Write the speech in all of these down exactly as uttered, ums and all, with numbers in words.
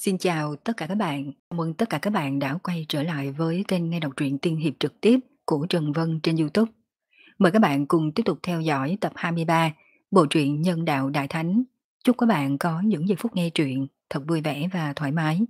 Xin chào tất cả các bạn. Chào mừng tất cả các bạn đã quay trở lại với kênh nghe đọc truyện tiên hiệp trực tiếp của Trần Vân trên YouTube. Mời các bạn cùng tiếp tục theo dõi tập hai mươi ba bộ truyện Nhân đạo Đại Thánh. Chúc các bạn có những giây phút nghe truyện thật vui vẻ và thoải mái.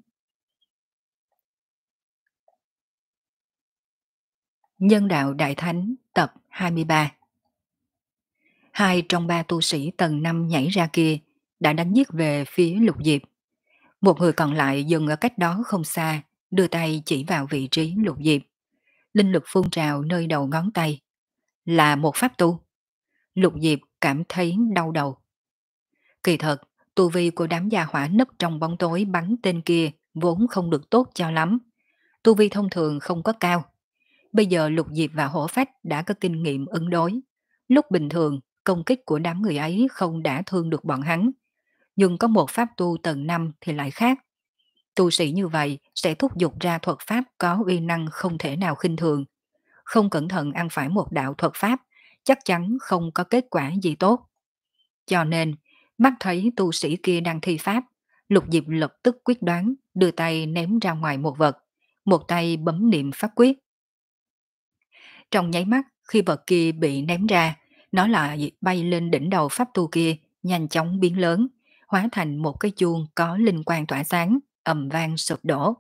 Nhân đạo Đại Thánh tập hai mươi ba. Hai trong ba tu sĩ tầng năm nhảy ra kia đã đánh giết về phía Lục Diệp. Một người còn lại dừng ở cách đó không xa, đưa tay chỉ vào vị trí Lục Diệp. Linh lực phun trào nơi đầu ngón tay. Là một pháp tu. Lục Diệp cảm thấy đau đầu. Kỳ thật, tu vi của đám gia hỏa nấp trong bóng tối bắn tên kia vốn không được tốt cho lắm. Tu vi thông thường không có cao. Bây giờ Lục Diệp và Hổ Phách đã có kinh nghiệm ứng đối. Lúc bình thường, công kích của đám người ấy không đã thương được bọn hắn. Nhưng có một pháp tu tầng năm thì lại khác. Tu sĩ như vậy sẽ thúc giục ra thuật pháp có uy năng không thể nào khinh thường. Không cẩn thận ăn phải một đạo thuật pháp, chắc chắn không có kết quả gì tốt. Cho nên, mắt thấy tu sĩ kia đang thi pháp, Lục Diệp lập tức quyết đoán, đưa tay ném ra ngoài một vật, một tay bấm niệm pháp quyết. Trong nháy mắt, khi vật kia bị ném ra, nó lại bay lên đỉnh đầu pháp tu kia, nhanh chóng biến lớn, hóa thành một cái chuông có linh quang tỏa sáng, ầm vang sụp đổ.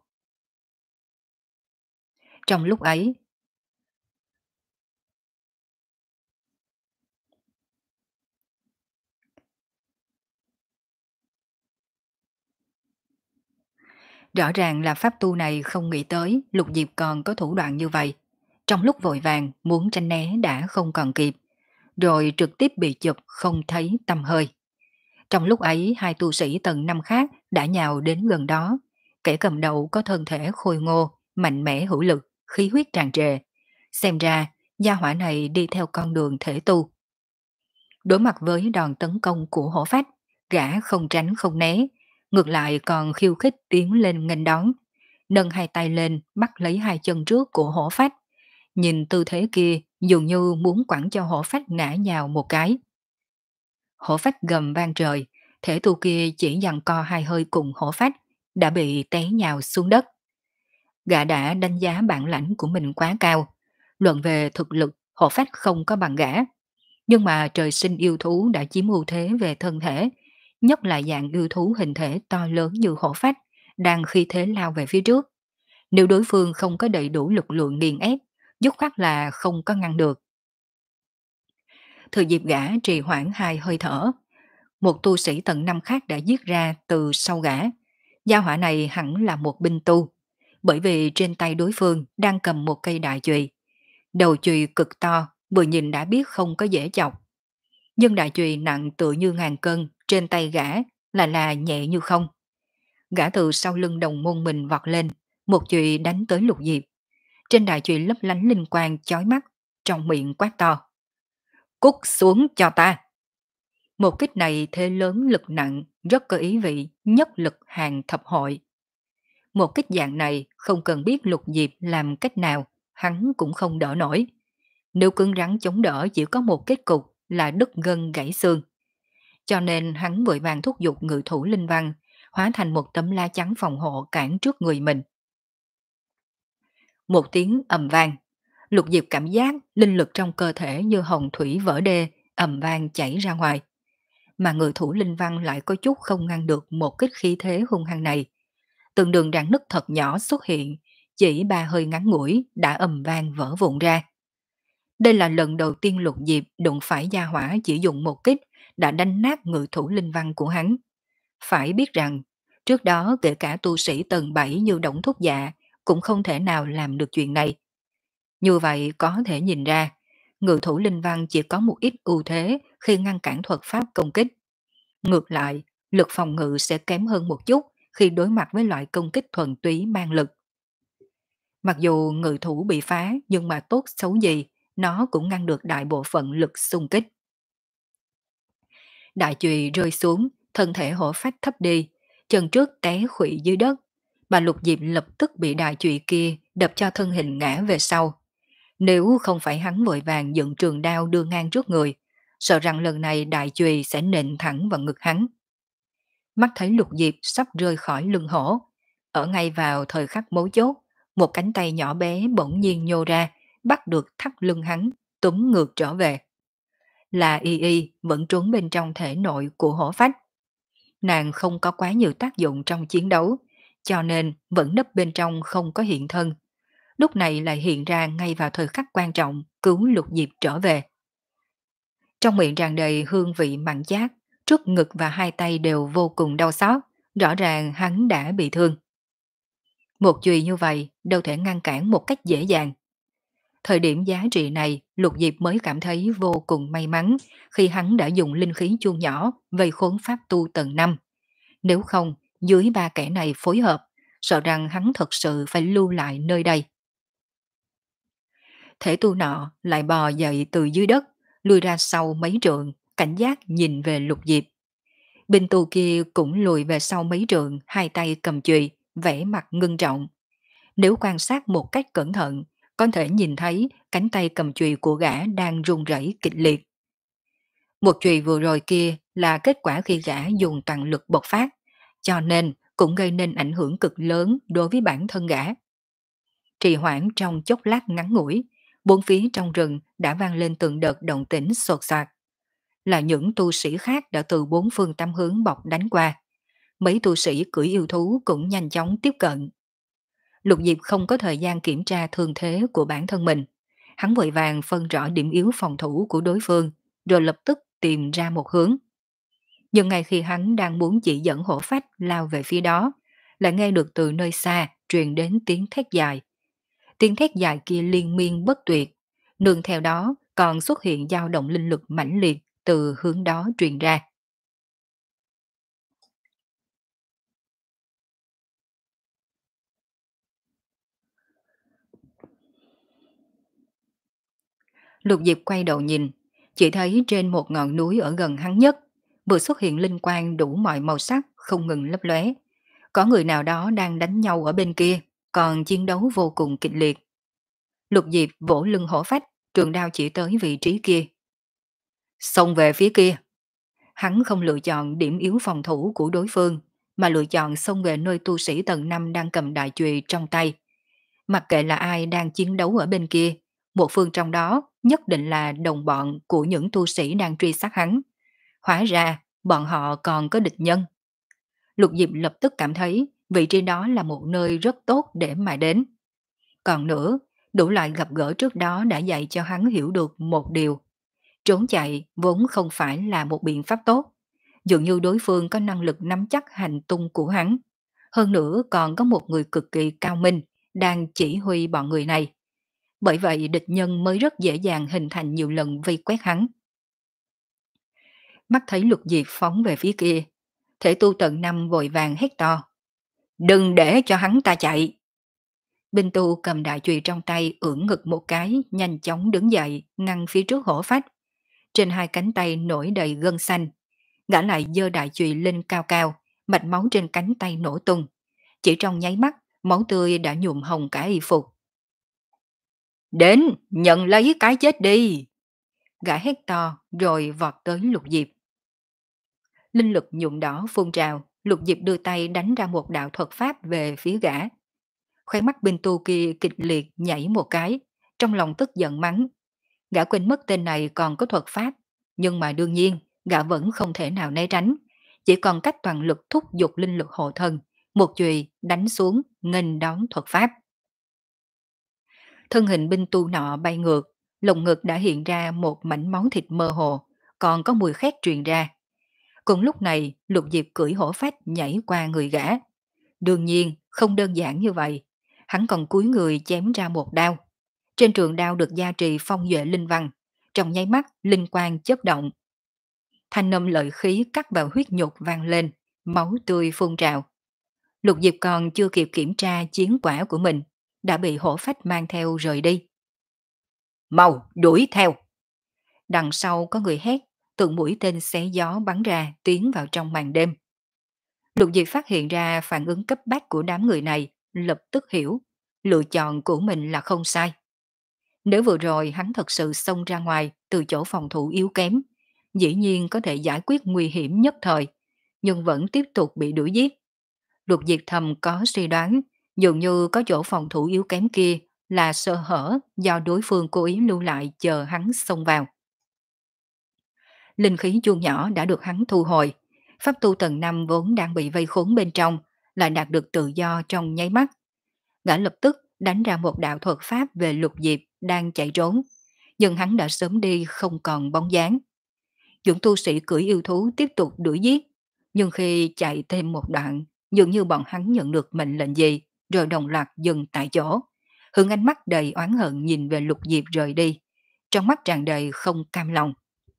Trong lúc ấy, rõ ràng là pháp tu này không nghĩ tới Lục Diệp còn có thủ đoạn như vậy. Trong lúc vội vàng muốn tránh né đã không còn kịp, rồi trực tiếp bị chụp không thấy tăm hơi. Trong lúc ấy hai tu sĩ tầng năm khác đã nhào đến gần đó. Kẻ cầm đầu có thân thể khôi ngô, mạnh mẽ hữu lực, khí huyết tràn trề. Xem ra gia hỏa này đi theo con đường thể tu. Đối mặt với đòn tấn công của Hổ Phách, gã không tránh không né, ngược lại còn khiêu khích tiến lên nghênh đón, nâng hai tay lên bắt lấy hai chân trước của Hổ Phách. Nhìn tư thế kia dường như muốn quẳng cho Hổ Phách ngã nhào một cái. Hổ Phách gầm vang trời, thể tu kia chỉ giằng co hai hơi cùng Hổ Phách đã bị té nhào xuống đất. Gã đã đánh giá bản lãnh của mình quá cao, luận về thực lực Hổ Phách không có bằng gã. Nhưng mà trời sinh yêu thú đã chiếm ưu thế về thân thể, nhất là dạng yêu thú hình thể to lớn như Hổ Phách, đang khi thế lao về phía trước. Nếu đối phương không có đầy đủ lực lượng nghiền ép, dứt khoát là không có ngăn được. Thời dịp gã trì hoãn hai hơi thở, một tu sĩ tầng năm khác đã giết ra từ sau gã. Gia hỏa này hẳn là một binh tu, bởi vì trên tay đối phương đang cầm một cây đại chùy. Đầu chùy cực to, vừa nhìn đã biết không có dễ chọc. Nhưng đại chùy nặng tựa như ngàn cân, trên tay gã là là nhẹ như không. Gã từ sau lưng đồng môn mình vọt lên, một chùy đánh tới Lục Diệp. Trên đại chùy lấp lánh linh quang chói mắt, trong miệng quát to. Cút xuống cho ta! Một kích này thế lớn lực nặng, rất có ý vị, nhất lực hàng thập hội. Một kích dạng này không cần biết Lục Diệp làm cách nào, hắn cũng không đỡ nổi. Nếu cứng rắn chống đỡ chỉ có một kết cục là đứt gân gãy xương. Cho nên hắn vội vàng thúc giục ngự thủ linh văn, hóa thành một tấm la chắn phòng hộ cản trước người mình. Một tiếng ầm vang, Lục Diệp cảm giác linh lực trong cơ thể như hồng thủy vỡ đê, ầm vang chảy ra ngoài. Mà ngự thủ linh văn lại có chút không ngăn được một kích khí thế hung hăng này. Từng đường rạn nứt thật nhỏ xuất hiện, chỉ ba hơi ngắn ngủi đã ầm vang vỡ vụn ra. Đây là lần đầu tiên Lục Diệp đụng phải gia hỏa chỉ dùng một kích đã đánh nát ngự thủ linh văn của hắn. Phải biết rằng, trước đó kể cả tu sĩ tầng bảy như Đổng Thúc Dạ cũng không thể nào làm được chuyện này. Như vậy có thể nhìn ra, ngự thủ linh văn chỉ có một ít ưu thế khi ngăn cản thuật pháp công kích. Ngược lại, lực phòng ngự sẽ kém hơn một chút khi đối mặt với loại công kích thuần túy mang lực. Mặc dù ngự thủ bị phá nhưng mà tốt xấu gì, nó cũng ngăn được đại bộ phận lực xung kích. Đại chùy rơi xuống, thân thể Hổ Phách thấp đi, chân trước té khuỵu dưới đất, mà Lục Diệp lập tức bị đại chùy kia đập cho thân hình ngã về sau. Nếu không phải hắn vội vàng dựng trường đao đưa ngang trước người, sợ rằng lần này đại chùy sẽ nện thẳng vào ngực hắn. Mắt thấy Lục Diệp sắp rơi khỏi lưng hổ, Ở ngay vào thời khắc mấu chốt, một cánh tay nhỏ bé bỗng nhiên nhô ra, bắt được thắt lưng hắn, túm ngược trở về. Là Y Y vẫn trốn bên trong thể nội của hổ phách. Nàng không có quá nhiều tác dụng trong chiến đấu, cho nên vẫn nấp bên trong không có hiện thân. Lúc này lại hiện ra ngay vào thời khắc quan trọng cứu Lục Diệp trở về. Trong miệng tràn đầy hương vị mặn chát, trước ngực và hai tay đều vô cùng đau xót, rõ ràng hắn đã bị thương. Một chùy như vậy đâu thể ngăn cản một cách dễ dàng. Thời điểm giá trị này, Lục Diệp mới cảm thấy vô cùng may mắn khi hắn đã dùng linh khí chuông nhỏ vây khốn pháp tu tầng năm. Nếu không, dưới ba kẻ này phối hợp, sợ rằng hắn thật sự phải lưu lại nơi đây. Thể tu nọ lại bò dậy từ dưới đất, lùi ra sau mấy trượng, cảnh giác nhìn về Lục Diệp. Binh tu kia cũng lùi về sau mấy trượng, hai tay cầm chùy, vẻ mặt ngưng trọng. Nếu quan sát một cách cẩn thận, có thể nhìn thấy cánh tay cầm chùy của gã đang run rẩy kịch liệt. Một chùy vừa rồi kia là kết quả khi gã dùng toàn lực bộc phát, cho nên cũng gây nên ảnh hưởng cực lớn đối với bản thân gã. Trì hoãn trong chốc lát ngắn ngủi, bốn phía trong rừng đã vang lên từng đợt động tĩnh sột soạt. Là những tu sĩ khác đã từ bốn phương tám hướng bọc đánh qua. Mấy tu sĩ cưỡi yêu thú cũng nhanh chóng tiếp cận. Lục Diệp không có thời gian kiểm tra thương thế của bản thân mình. Hắn vội vàng phân rõ điểm yếu phòng thủ của đối phương, rồi lập tức tìm ra một hướng. Nhưng ngay khi hắn đang muốn chỉ dẫn hổ phách lao về phía đó, lại nghe được từ nơi xa truyền đến tiếng thét dài. Tiếng thét dài kia liên miên bất tuyệt, nương theo đó còn xuất hiện dao động linh lực mãnh liệt từ hướng đó truyền ra. Lục Diệp quay đầu nhìn, chỉ thấy trên một ngọn núi ở gần hắn nhất, vừa xuất hiện linh quang đủ mọi màu sắc không ngừng lấp lóe. Có người nào đó đang đánh nhau ở bên kia, còn chiến đấu vô cùng kịch liệt. Lục Diệp vỗ lưng hổ phách, trường đao chỉ tới vị trí kia. Xông về phía kia. Hắn không lựa chọn điểm yếu phòng thủ của đối phương, mà lựa chọn xông về nơi tu sĩ tầng năm đang cầm đại chùy trong tay. Mặc kệ là ai đang chiến đấu ở bên kia, một phương trong đó nhất định là đồng bọn của những tu sĩ đang truy sát hắn. Hóa ra, bọn họ còn có địch nhân. Lục Diệp lập tức cảm thấy vị trí đó là một nơi rất tốt để mà đến. Còn nữa, đủ loại gặp gỡ trước đó đã dạy cho hắn hiểu được một điều. Trốn chạy vốn không phải là một biện pháp tốt. Dường như đối phương có năng lực nắm chắc hành tung của hắn. Hơn nữa còn có một người cực kỳ cao minh đang chỉ huy bọn người này. Bởi vậy địch nhân mới rất dễ dàng hình thành nhiều lần vây quét hắn. Mắt thấy Lục Diệp phóng về phía kia, thể tu tận năm vội vàng hét to. Đừng để cho hắn ta chạy. Binh tu cầm đại chùy trong tay ưỡn ngực một cái, nhanh chóng đứng dậy, ngăn phía trước hổ phách. Trên hai cánh tay nổi đầy gân xanh. Gã lại giơ đại chùy lên cao cao, mạch máu trên cánh tay nổ tung. Chỉ trong nháy mắt, máu tươi đã nhuộm hồng cả y phục. Đến, nhận lấy cái chết đi. Gã hét to rồi vọt tới Lục Diệp. Linh lực nhuộm đỏ phun trào, Lục Diệp đưa tay đánh ra một đạo thuật pháp về phía gã. Khóe mắt binh tu kia kịch liệt nhảy một cái, trong lòng tức giận mắng. Gã quên mất tên này còn có thuật pháp, nhưng mà đương nhiên, gã vẫn không thể nào né tránh, chỉ còn cách toàn lực thúc giục linh lực hộ thân, một chùy đánh xuống, nghênh đón thuật pháp. Thân hình binh tu nọ bay ngược, lồng ngực đã hiện ra một mảnh máu thịt mơ hồ, còn có mùi khét truyền ra. Cùng lúc này, Lục Diệp cưỡi hổ phách nhảy qua người gã. Đương nhiên, không đơn giản như vậy. Hắn còn cúi người chém ra một đao. Trên trường đao được gia trì phong duệ linh văn. Trong nháy mắt, linh quang chớp động. Thanh âm lợi khí cắt vào huyết nhục vang lên, máu tươi phun trào. Lục Diệp còn chưa kịp kiểm tra chiến quả của mình, đã bị hổ phách mang theo rời đi. Mau, đuổi theo! Đằng sau có người hét, từng mũi tên xé gió bắn ra tiến vào trong màn đêm. Lục Diệp phát hiện ra phản ứng cấp bách của đám người này, lập tức hiểu, lựa chọn của mình là không sai. Nếu vừa rồi hắn thật sự xông ra ngoài từ chỗ phòng thủ yếu kém, dĩ nhiên có thể giải quyết nguy hiểm nhất thời, nhưng vẫn tiếp tục bị đuổi giết. Lục Diệp thầm có suy đoán, dường như có chỗ phòng thủ yếu kém kia là sơ hở do đối phương cố ý lưu lại chờ hắn xông vào. Linh khí chuông nhỏ đã được hắn thu hồi, pháp tu tầng năm vốn đang bị vây khốn bên trong, lại đạt được tự do trong nháy mắt. Gã lập tức đánh ra một đạo thuật pháp về Lục Diệp đang chạy trốn, nhưng hắn đã sớm đi không còn bóng dáng. Những tu sĩ cưỡi yêu thú tiếp tục đuổi giết, nhưng khi chạy thêm một đoạn, dường như bọn hắn nhận được mệnh lệnh gì, rồi đồng loạt dừng tại chỗ. Hướng ánh mắt đầy oán hận nhìn về Lục Diệp rời đi, trong mắt tràn đầy không cam lòng.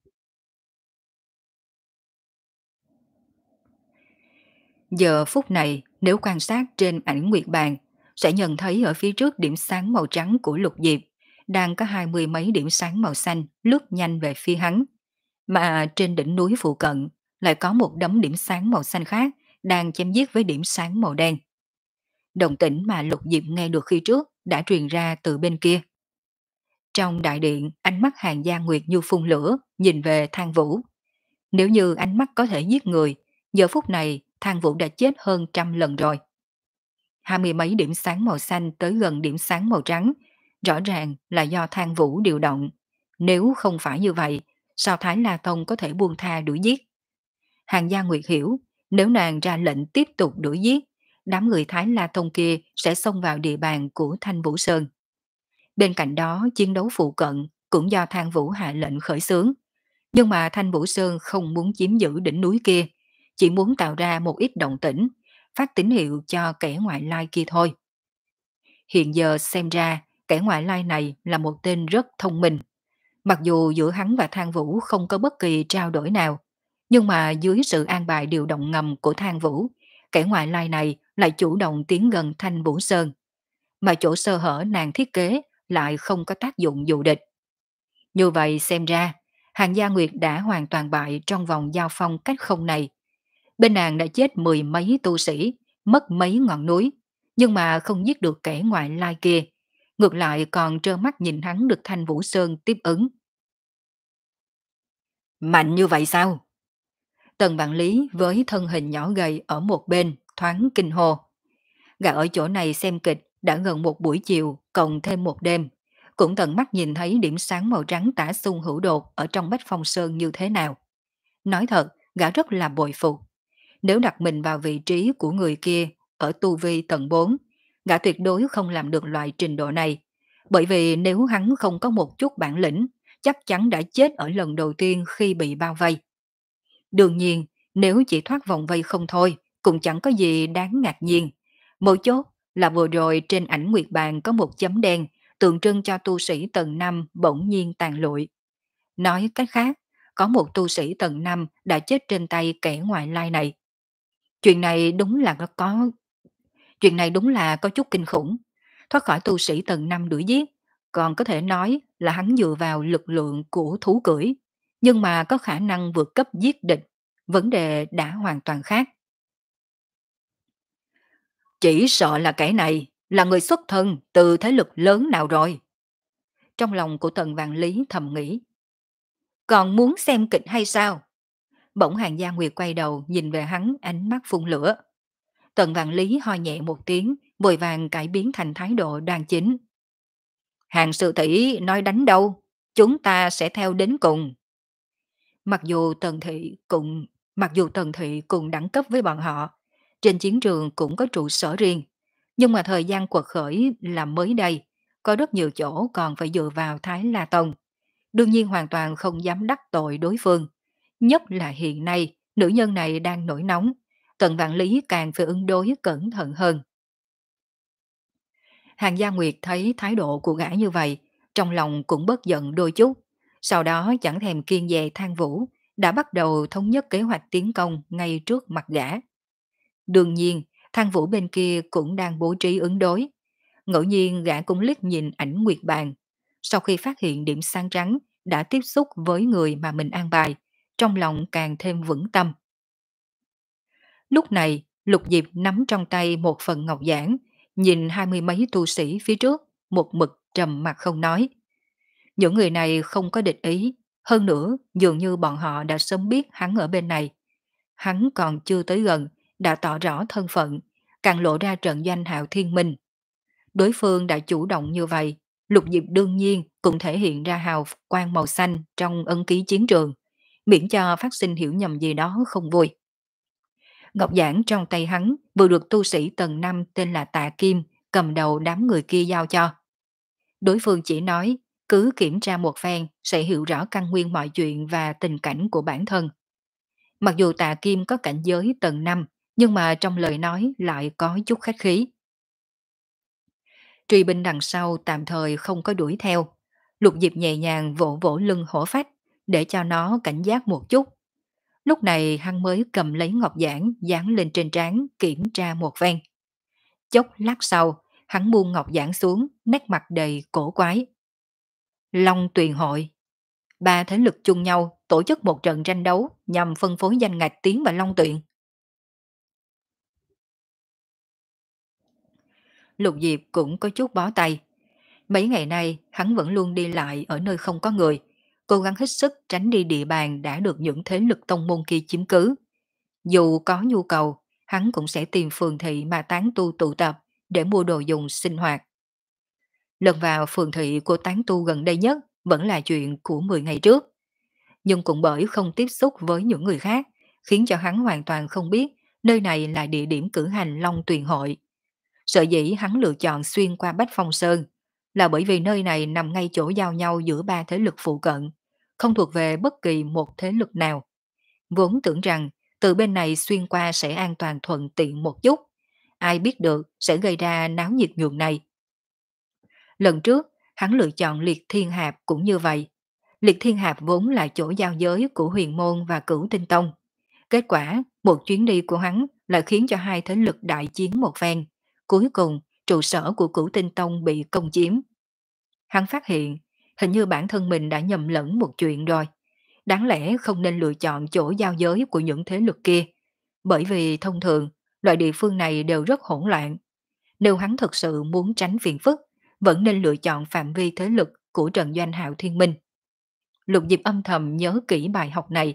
Giờ phút này, nếu quan sát trên ảnh nguyệt bàn, sẽ nhận thấy ở phía trước điểm sáng màu trắng của Lục Diệp, đang có hai mươi mấy điểm sáng màu xanh lướt nhanh về phía hắn. Mà trên đỉnh núi phụ cận, lại có một đống điểm sáng màu xanh khác, đang chém giết với điểm sáng màu đen. Động tĩnh mà Lục Diệp nghe được khi trước đã truyền ra từ bên kia. Trong đại điện, ánh mắt Hàng Gia Nguyệt như phun lửa, nhìn về Thang Vũ. Nếu như ánh mắt có thể giết người, giờ phút này Thang Vũ đã chết hơn trăm lần rồi. Hai mươi mấy điểm sáng màu xanh tới gần điểm sáng màu trắng, rõ ràng là do Thang Vũ điều động. Nếu không phải như vậy, sao Thái La Tông có thể buông tha đuổi giết? Hàng Gia Nguyệt hiểu, nếu nàng ra lệnh tiếp tục đuổi giết, đám người Thái La Tông kia sẽ xông vào địa bàn của Thanh Vũ Sơn. Bên cạnh đó, chiến đấu phụ cận cũng do Thang Vũ hạ lệnh khởi xướng. Nhưng mà Thanh Vũ Sơn không muốn chiếm giữ đỉnh núi kia, chỉ muốn tạo ra một ít động tĩnh, phát tín hiệu cho kẻ ngoại lai kia thôi. Hiện giờ xem ra, kẻ ngoại lai này là một tên rất thông minh. Mặc dù giữa hắn và Thang Vũ không có bất kỳ trao đổi nào, nhưng mà dưới sự an bài điều động ngầm của Thang Vũ, kẻ ngoại lai này lại chủ động tiến gần Thanh Vũ Sơn. Mà chỗ sơ hở nàng thiết kế lại không có tác dụng dụ địch. Như vậy xem ra, Hàng Gia Nguyệt đã hoàn toàn bại trong vòng giao phong cách không này. Bên nàng đã chết mười mấy tu sĩ, mất mấy ngọn núi, nhưng mà không giết được kẻ ngoại lai kia. Ngược lại còn trơ mắt nhìn hắn được Thanh Vũ Sơn tiếp ứng. Mạnh như vậy sao? Tần Vạn Lý với thân hình nhỏ gầy ở một bên, thoáng kinh hô. Gã ở chỗ này xem kịch đã gần một buổi chiều, cộng thêm một đêm. Cũng tận mắt nhìn thấy điểm sáng màu trắng tả xung hữu đột ở trong Bách Phong Sơn như thế nào. Nói thật, gã rất là bội phục. Nếu đặt mình vào vị trí của người kia ở tu vi tầng bốn, gã tuyệt đối không làm được loại trình độ này. Bởi vì nếu hắn không có một chút bản lĩnh, chắc chắn đã chết ở lần đầu tiên khi bị bao vây. Đương nhiên, nếu chỉ thoát vòng vây không thôi, cũng chẳng có gì đáng ngạc nhiên. Mấu chốt là vừa rồi trên ảnh nguyệt bàn có một chấm đen, tượng trưng cho tu sĩ tầng năm bỗng nhiên tàn lụi. Nói cách khác, có một tu sĩ tầng năm đã chết trên tay kẻ ngoại lai này. Chuyện này đúng là có chuyện này đúng là có chút kinh khủng. Thoát khỏi tu sĩ tầng năm đuổi giết, còn có thể nói là hắn dựa vào lực lượng của thú cưỡi, nhưng mà có khả năng vượt cấp giết địch. Vấn đề đã hoàn toàn khác. Chỉ sợ là kẻ này là người xuất thân từ thế lực lớn nào rồi. Trong lòng của Tần Vạn Lý thầm nghĩ. Còn muốn xem kịch hay sao? Bỗng Hàng Gia Nguyệt quay đầu nhìn về hắn, ánh mắt phun lửa. Tần Vạn Lý ho nhẹ một tiếng, vội vàng cải biến thành thái độ đoan chính. Hàng sư tỷ nói đánh đâu, chúng ta sẽ theo đến cùng. Mặc dù Tần Thị cùng mặc dù Tần Thị cùng đẳng cấp với bọn họ, trên chiến trường cũng có trụ sở riêng, nhưng mà thời gian quật khởi là mới đây, có rất nhiều chỗ còn phải dựa vào Thái La Tông. Đương nhiên hoàn toàn không dám đắc tội đối phương. Nhất là hiện nay, nữ nhân này đang nổi nóng, Tần Vạn Lý càng phải ứng đối cẩn thận hơn. Hàng Gia Nguyệt thấy thái độ của gã như vậy, trong lòng cũng bớt giận đôi chút. Sau đó chẳng thèm kiên dè Thang Vũ, đã bắt đầu thống nhất kế hoạch tiến công ngay trước mặt gã. Đương nhiên, Thang Vũ bên kia cũng đang bố trí ứng đối. Ngẫu nhiên gã cũng liếc nhìn ảnh nguyệt bàn. Sau khi phát hiện điểm sáng trắng đã tiếp xúc với người mà mình an bài, trong lòng càng thêm vững tâm. Lúc này, Lục Diệp nắm trong tay một phần ngọc giản, nhìn hai mươi mấy tu sĩ phía trước, một mực trầm mặt không nói. Những người này không có địch ý, hơn nữa dường như bọn họ đã sớm biết hắn ở bên này. Hắn còn chưa tới gần, đã tỏ rõ thân phận, càng lộ ra trận doanh Hạo Thiên Minh. Đối phương đã chủ động như vậy, Lục Diệp đương nhiên cũng thể hiện ra hào quang màu xanh trong ấn ký chiến trường, miễn cho phát sinh hiểu nhầm gì đó không vui. Ngọc giản trong tay hắn vừa được tu sĩ tầng năm tên là Tạ Kim cầm đầu đám người kia giao cho. Đối phương chỉ nói cứ kiểm tra một phen sẽ hiểu rõ căn nguyên mọi chuyện và tình cảnh của bản thân. Mặc dù Tạ Kim có cảnh giới tầng năm, nhưng mà trong lời nói lại có chút khách khí. Truy binh đằng sau tạm thời không có đuổi theo. Lục Diệp nhẹ nhàng vỗ vỗ lưng hổ phách để cho nó cảnh giác một chút. Lúc này hắn mới cầm lấy ngọc giản dán lên trên trán kiểm tra một phen. Chốc lát sau, hắn buông ngọc giản xuống, nét mặt đầy cổ quái. Long Tuyền Hội. Ba thế lực chung nhau tổ chức một trận tranh đấu nhằm phân phối danh ngạch tiến vào Long Tuyền. Lục Diệp cũng có chút bó tay. Mấy ngày nay hắn vẫn luôn đi lại ở nơi không có người, cố gắng hết sức tránh đi địa bàn đã được những thế lực tông môn kia chiếm cứ. Dù có nhu cầu, hắn cũng sẽ tìm phường thị mà tán tu tụ tập để mua đồ dùng sinh hoạt. Lần vào phường thị của tán tu gần đây nhất vẫn là chuyện của mười ngày trước. Nhưng cũng bởi không tiếp xúc với những người khác, khiến cho hắn hoàn toàn không biết nơi này là địa điểm cử hành Long Tuyền Hội. Sở dĩ hắn lựa chọn xuyên qua Bách Phong Sơn là bởi vì nơi này nằm ngay chỗ giao nhau giữa ba thế lực phụ cận, không thuộc về bất kỳ một thế lực nào. Vốn tưởng rằng từ bên này xuyên qua sẽ an toàn thuận tiện một chút, ai biết được sẽ gây ra náo nhiệt nhường này. Lần trước, hắn lựa chọn Liệt Thiên Hạp cũng như vậy. Liệt Thiên Hạp vốn là chỗ giao giới của Huyền Môn và Cửu Tinh Tông. Kết quả, một chuyến đi của hắn lại khiến cho hai thế lực đại chiến một phen. Cuối cùng, trụ sở của Cửu Tinh Tông bị công chiếm. Hắn phát hiện, hình như bản thân mình đã nhầm lẫn một chuyện rồi. Đáng lẽ không nên lựa chọn chỗ giao giới của những thế lực kia. Bởi vì thông thường, loại địa phương này đều rất hỗn loạn. Nếu hắn thực sự muốn tránh phiền phức, vẫn nên lựa chọn phạm vi thế lực của trận doanh Hạo Thiên Minh. Lục Diệp âm thầm nhớ kỹ bài học này.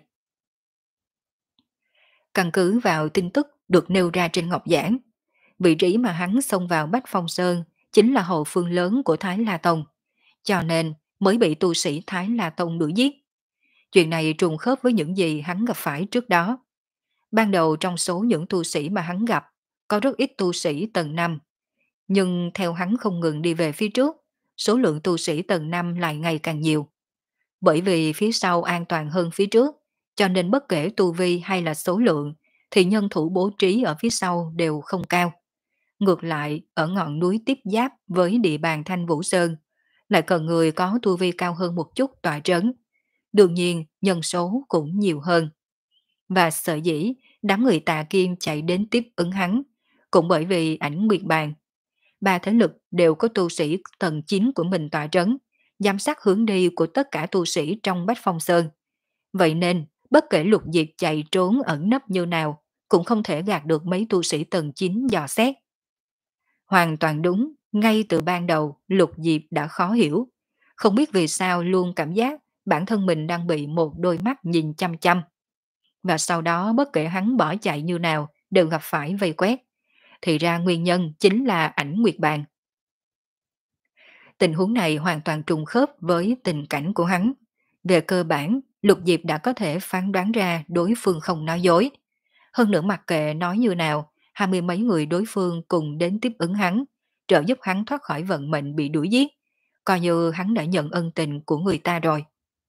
Căn cứ vào tin tức được nêu ra trên ngọc giản, vị trí mà hắn xông vào Bách Phong Sơn chính là hậu phương lớn của Thái La Tông, cho nên mới bị tu sĩ Thái La Tông đuổi giết. Chuyện này trùng khớp với những gì hắn gặp phải trước đó. Ban đầu trong số những tu sĩ mà hắn gặp, có rất ít tu sĩ tầng năm, nhưng theo hắn không ngừng đi về phía trước, số lượng tu sĩ tầng năm lại ngày càng nhiều. Bởi vì phía sau an toàn hơn phía trước, cho nên bất kể tu vi hay là số lượng, thì nhân thủ bố trí ở phía sau đều không cao. Ngược lại, ở ngọn núi tiếp giáp với địa bàn Thanh Vũ Sơn, lại cần người có tu vi cao hơn một chút tọa trấn. Đương nhiên, nhân số cũng nhiều hơn. Và sở dĩ, đám người Tà Kim chạy đến tiếp ứng hắn, cũng bởi vì ảnh nguyệt bàn. Ba thế lực đều có tu sĩ tầng chín của mình tọa trấn, giám sát hướng đi của tất cả tu sĩ trong Bách Phong Sơn. Vậy nên, bất kể Lục Diệp chạy trốn ẩn nấp như nào, cũng không thể gạt được mấy tu sĩ tầng chín dò xét. Hoàn toàn đúng, ngay từ ban đầu Lục Diệp đã khó hiểu. Không biết vì sao luôn cảm giác bản thân mình đang bị một đôi mắt nhìn chăm chăm. Và sau đó bất kể hắn bỏ chạy như nào đều gặp phải vây quét. Thì ra nguyên nhân chính là ảnh nguyệt bàn. Tình huống này hoàn toàn trùng khớp với tình cảnh của hắn. Về cơ bản, Lục Diệp đã có thể phán đoán ra đối phương không nói dối. Hơn nữa mặc kệ nói như nào, hai mươi mấy người đối phương cùng đến tiếp ứng hắn, trợ giúp hắn thoát khỏi vận mệnh bị đuổi giết. Coi như hắn đã nhận ân tình của người ta rồi.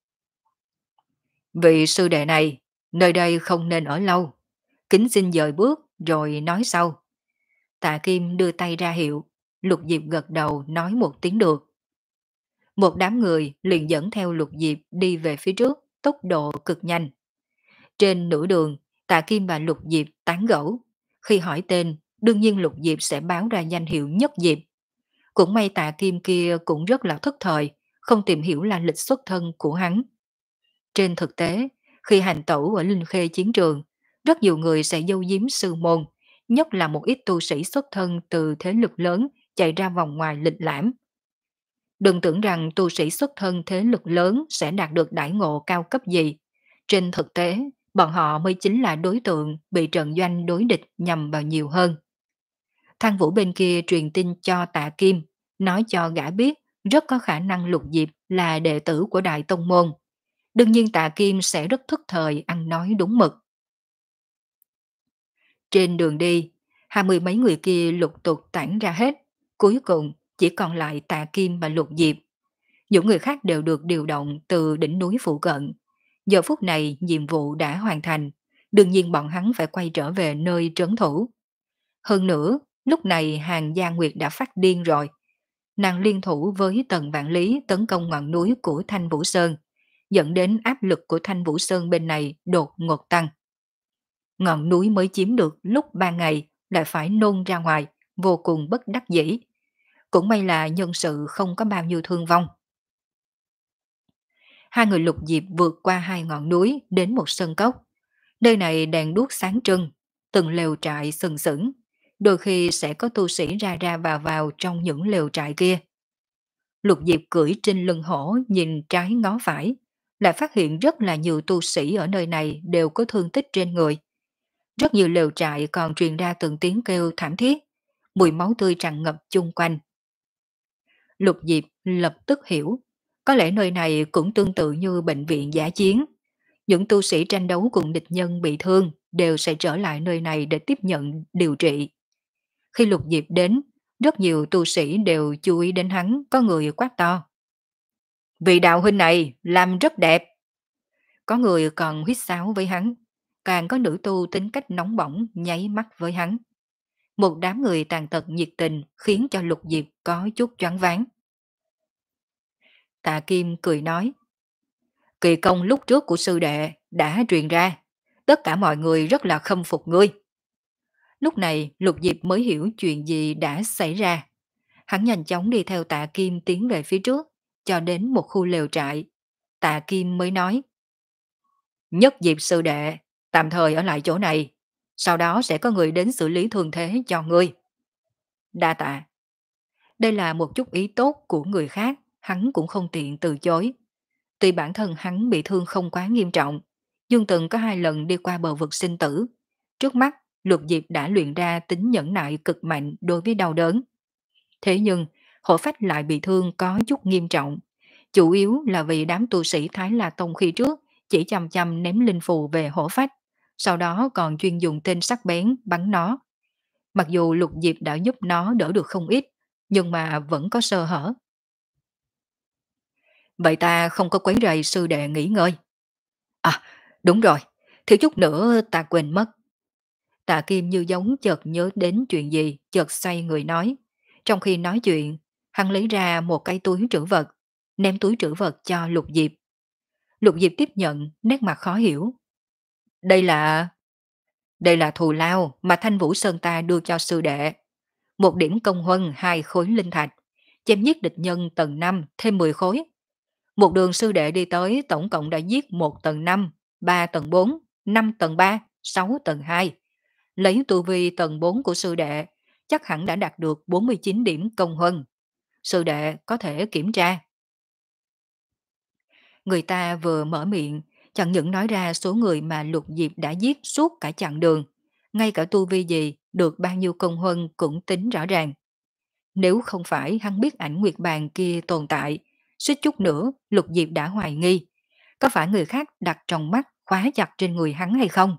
Vị sư đệ này, nơi đây không nên ở lâu. Kính xin dời bước rồi nói sau. Tạ Kim đưa tay ra hiệu, Lục Diệp gật đầu nói một tiếng được. Một đám người liền dẫn theo Lục Diệp đi về phía trước, tốc độ cực nhanh. Trên nửa đường, Tạ Kim và Lục Diệp tán gẫu. Khi hỏi tên, đương nhiên Lục Diệp sẽ báo ra danh hiệu Nhất Diệp. Cũng may Tạ Kim kia cũng rất là thức thời, không tìm hiểu là lịch xuất thân của hắn. Trên thực tế, khi hành tẩu ở Linh Khê chiến trường, rất nhiều người sẽ giấu giếm sư môn, nhất là một ít tu sĩ xuất thân từ thế lực lớn chạy ra vòng ngoài lịch lãm. Đừng tưởng rằng tu sĩ xuất thân thế lực lớn sẽ đạt được đãi ngộ cao cấp gì. Trên thực tế, bọn họ mới chính là đối tượng bị trận doanh đối địch nhằm vào nhiều hơn. Thang Vũ bên kia truyền tin cho Tạ Kim, nói cho gã biết rất có khả năng Lục Diệp là đệ tử của Đại Tông Môn. Đương nhiên Tạ Kim sẽ rất thức thời ăn nói đúng mực. Trên đường đi, hai mươi mấy người kia lục tục tản ra hết, cuối cùng chỉ còn lại Tạ Kim và Lục Diệp. Những người khác đều được điều động từ đỉnh núi phụ cận. Giờ phút này nhiệm vụ đã hoàn thành, đương nhiên bọn hắn phải quay trở về nơi trấn thủ. Hơn nữa, lúc này hàng Gia Nguyệt đã phát điên rồi. Nàng liên thủ với Tần Vạn Lý tấn công ngọn núi của Thanh Vũ Sơn, dẫn đến áp lực của Thanh Vũ Sơn bên này đột ngột tăng. Ngọn núi mới chiếm được lúc ba ngày lại phải nôn ra ngoài, vô cùng bất đắc dĩ. Cũng may là nhân sự không có bao nhiêu thương vong. Hai người Lục Diệp vượt qua hai ngọn núi đến một sân cốc. Nơi này đèn đuốc sáng trưng, từng lều trại sừng sững. Đôi khi sẽ có tu sĩ ra ra vào vào trong những lều trại kia. Lục Diệp cưỡi trên lưng hổ nhìn trái ngó phải, lại phát hiện rất là nhiều tu sĩ ở nơi này đều có thương tích trên người. Rất nhiều lều trại còn truyền ra từng tiếng kêu thảm thiết, mùi máu tươi tràn ngập chung quanh. Lục Diệp lập tức hiểu, có lẽ nơi này cũng tương tự như bệnh viện dã chiến. Những tu sĩ tranh đấu cùng địch nhân bị thương đều sẽ trở lại nơi này để tiếp nhận điều trị. Khi Lục Diệp đến, rất nhiều tu sĩ đều chú ý đến hắn, có người quát to. Vị đạo huynh này làm rất đẹp. Có người còn huýt sáo với hắn, càng có nữ tu tính cách nóng bỏng nháy mắt với hắn. Một đám người tàn tật nhiệt tình khiến cho Lục Diệp có chút choáng váng. Tạ Kim cười nói, kỳ công lúc trước của sư đệ đã truyền ra, tất cả mọi người rất là khâm phục ngươi. Lúc này Lục Diệp mới hiểu chuyện gì đã xảy ra. Hắn nhanh chóng đi theo Tạ Kim tiến về phía trước, cho đến một khu lều trại. Tạ Kim mới nói, Nhất Diệp sư đệ, tạm thời ở lại chỗ này, sau đó sẽ có người đến xử lý thương thế cho ngươi. Đa tạ. Đây là một chút ý tốt của người khác, hắn cũng không tiện từ chối. Tuy bản thân hắn bị thương không quá nghiêm trọng, nhưng từng có hai lần đi qua bờ vực sinh tử. Trước mắt, Lục Diệp đã luyện ra tính nhẫn nại cực mạnh đối với đau đớn. Thế nhưng, hổ phách lại bị thương có chút nghiêm trọng. Chủ yếu là vì đám tu sĩ Thái La Tông khi trước chỉ chăm chăm ném linh phù về hổ phách, sau đó còn chuyên dùng tên sắc bén bắn nó. Mặc dù Lục Diệp đã giúp nó đỡ được không ít, nhưng mà vẫn có sơ hở. Vậy ta không có quấy rầy sư đệ nghỉ ngơi. À, đúng rồi, thiếu chút nữa ta quên mất. Tạ Kim như giống chợt nhớ đến chuyện gì, chợt xoay người nói. Trong khi nói chuyện, hắn lấy ra một cái túi trữ vật, ném túi trữ vật cho Lục Diệp. Lục Diệp tiếp nhận, nét mặt khó hiểu. Đây là... Đây là thù lao mà Thanh Vũ Sơn ta đưa cho sư đệ. Một điểm công huân hai khối linh thạch, chém giết địch nhân tầng năm thêm mười khối. Một đường sư đệ đi tới tổng cộng đã giết một tầng năm, ba tầng bốn, năm tầng ba, sáu tầng hai. Lấy tu vi tầng bốn của sư đệ, chắc hẳn đã đạt được bốn mươi chín điểm công huân. Sư đệ có thể kiểm tra. Người ta vừa mở miệng, chẳng những nói ra số người mà Lục Diệp đã giết suốt cả chặng đường, ngay cả tu vi gì, được bao nhiêu công huân cũng tính rõ ràng. Nếu không phải hắn biết ảnh nguyệt bàn kia tồn tại, suýt chút nữa Lục Diệp đã hoài nghi, có phải người khác đặt trong mắt khóa chặt trên người hắn hay không?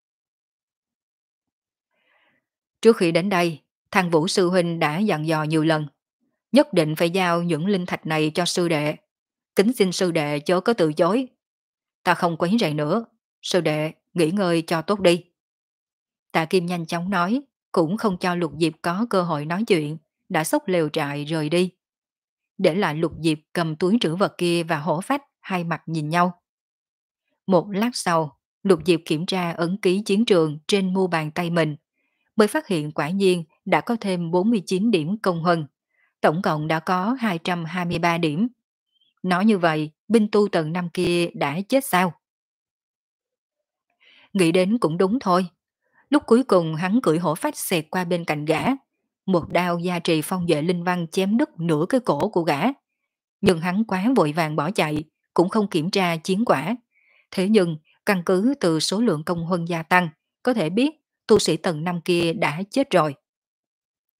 Trước khi đến đây, thằng Vũ Sư Huynh đã dặn dò nhiều lần, nhất định phải giao những linh thạch này cho sư đệ. Kính xin sư đệ chớ có từ chối. Ta không quấy rầy nữa, sư đệ nghỉ ngơi cho tốt đi. Tạ Kim nhanh chóng nói, cũng không cho Lục Diệp có cơ hội nói chuyện, đã xốc lều trại rời đi. Để lại Lục Diệp cầm túi trữ vật kia và hổ phách, hai mặt nhìn nhau. Một lát sau, Lục Diệp kiểm tra ấn ký chiến trường trên mu bàn tay mình, mới phát hiện quả nhiên đã có thêm bốn mươi chín điểm công huân, tổng cộng đã có hai trăm hai mươi ba điểm. Nói như vậy, binh tu tầng năm kia đã chết sao? Nghĩ đến cũng đúng thôi. Lúc cuối cùng hắn cưỡi hổ phách xẹt qua bên cạnh gã, một đao gia trì phong vệ linh văn chém đứt nửa cái cổ của gã. Nhưng hắn quá vội vàng bỏ chạy, cũng không kiểm tra chiến quả. Thế nhưng, căn cứ từ số lượng công huân gia tăng, có thể biết tu sĩ tầng năm kia đã chết rồi.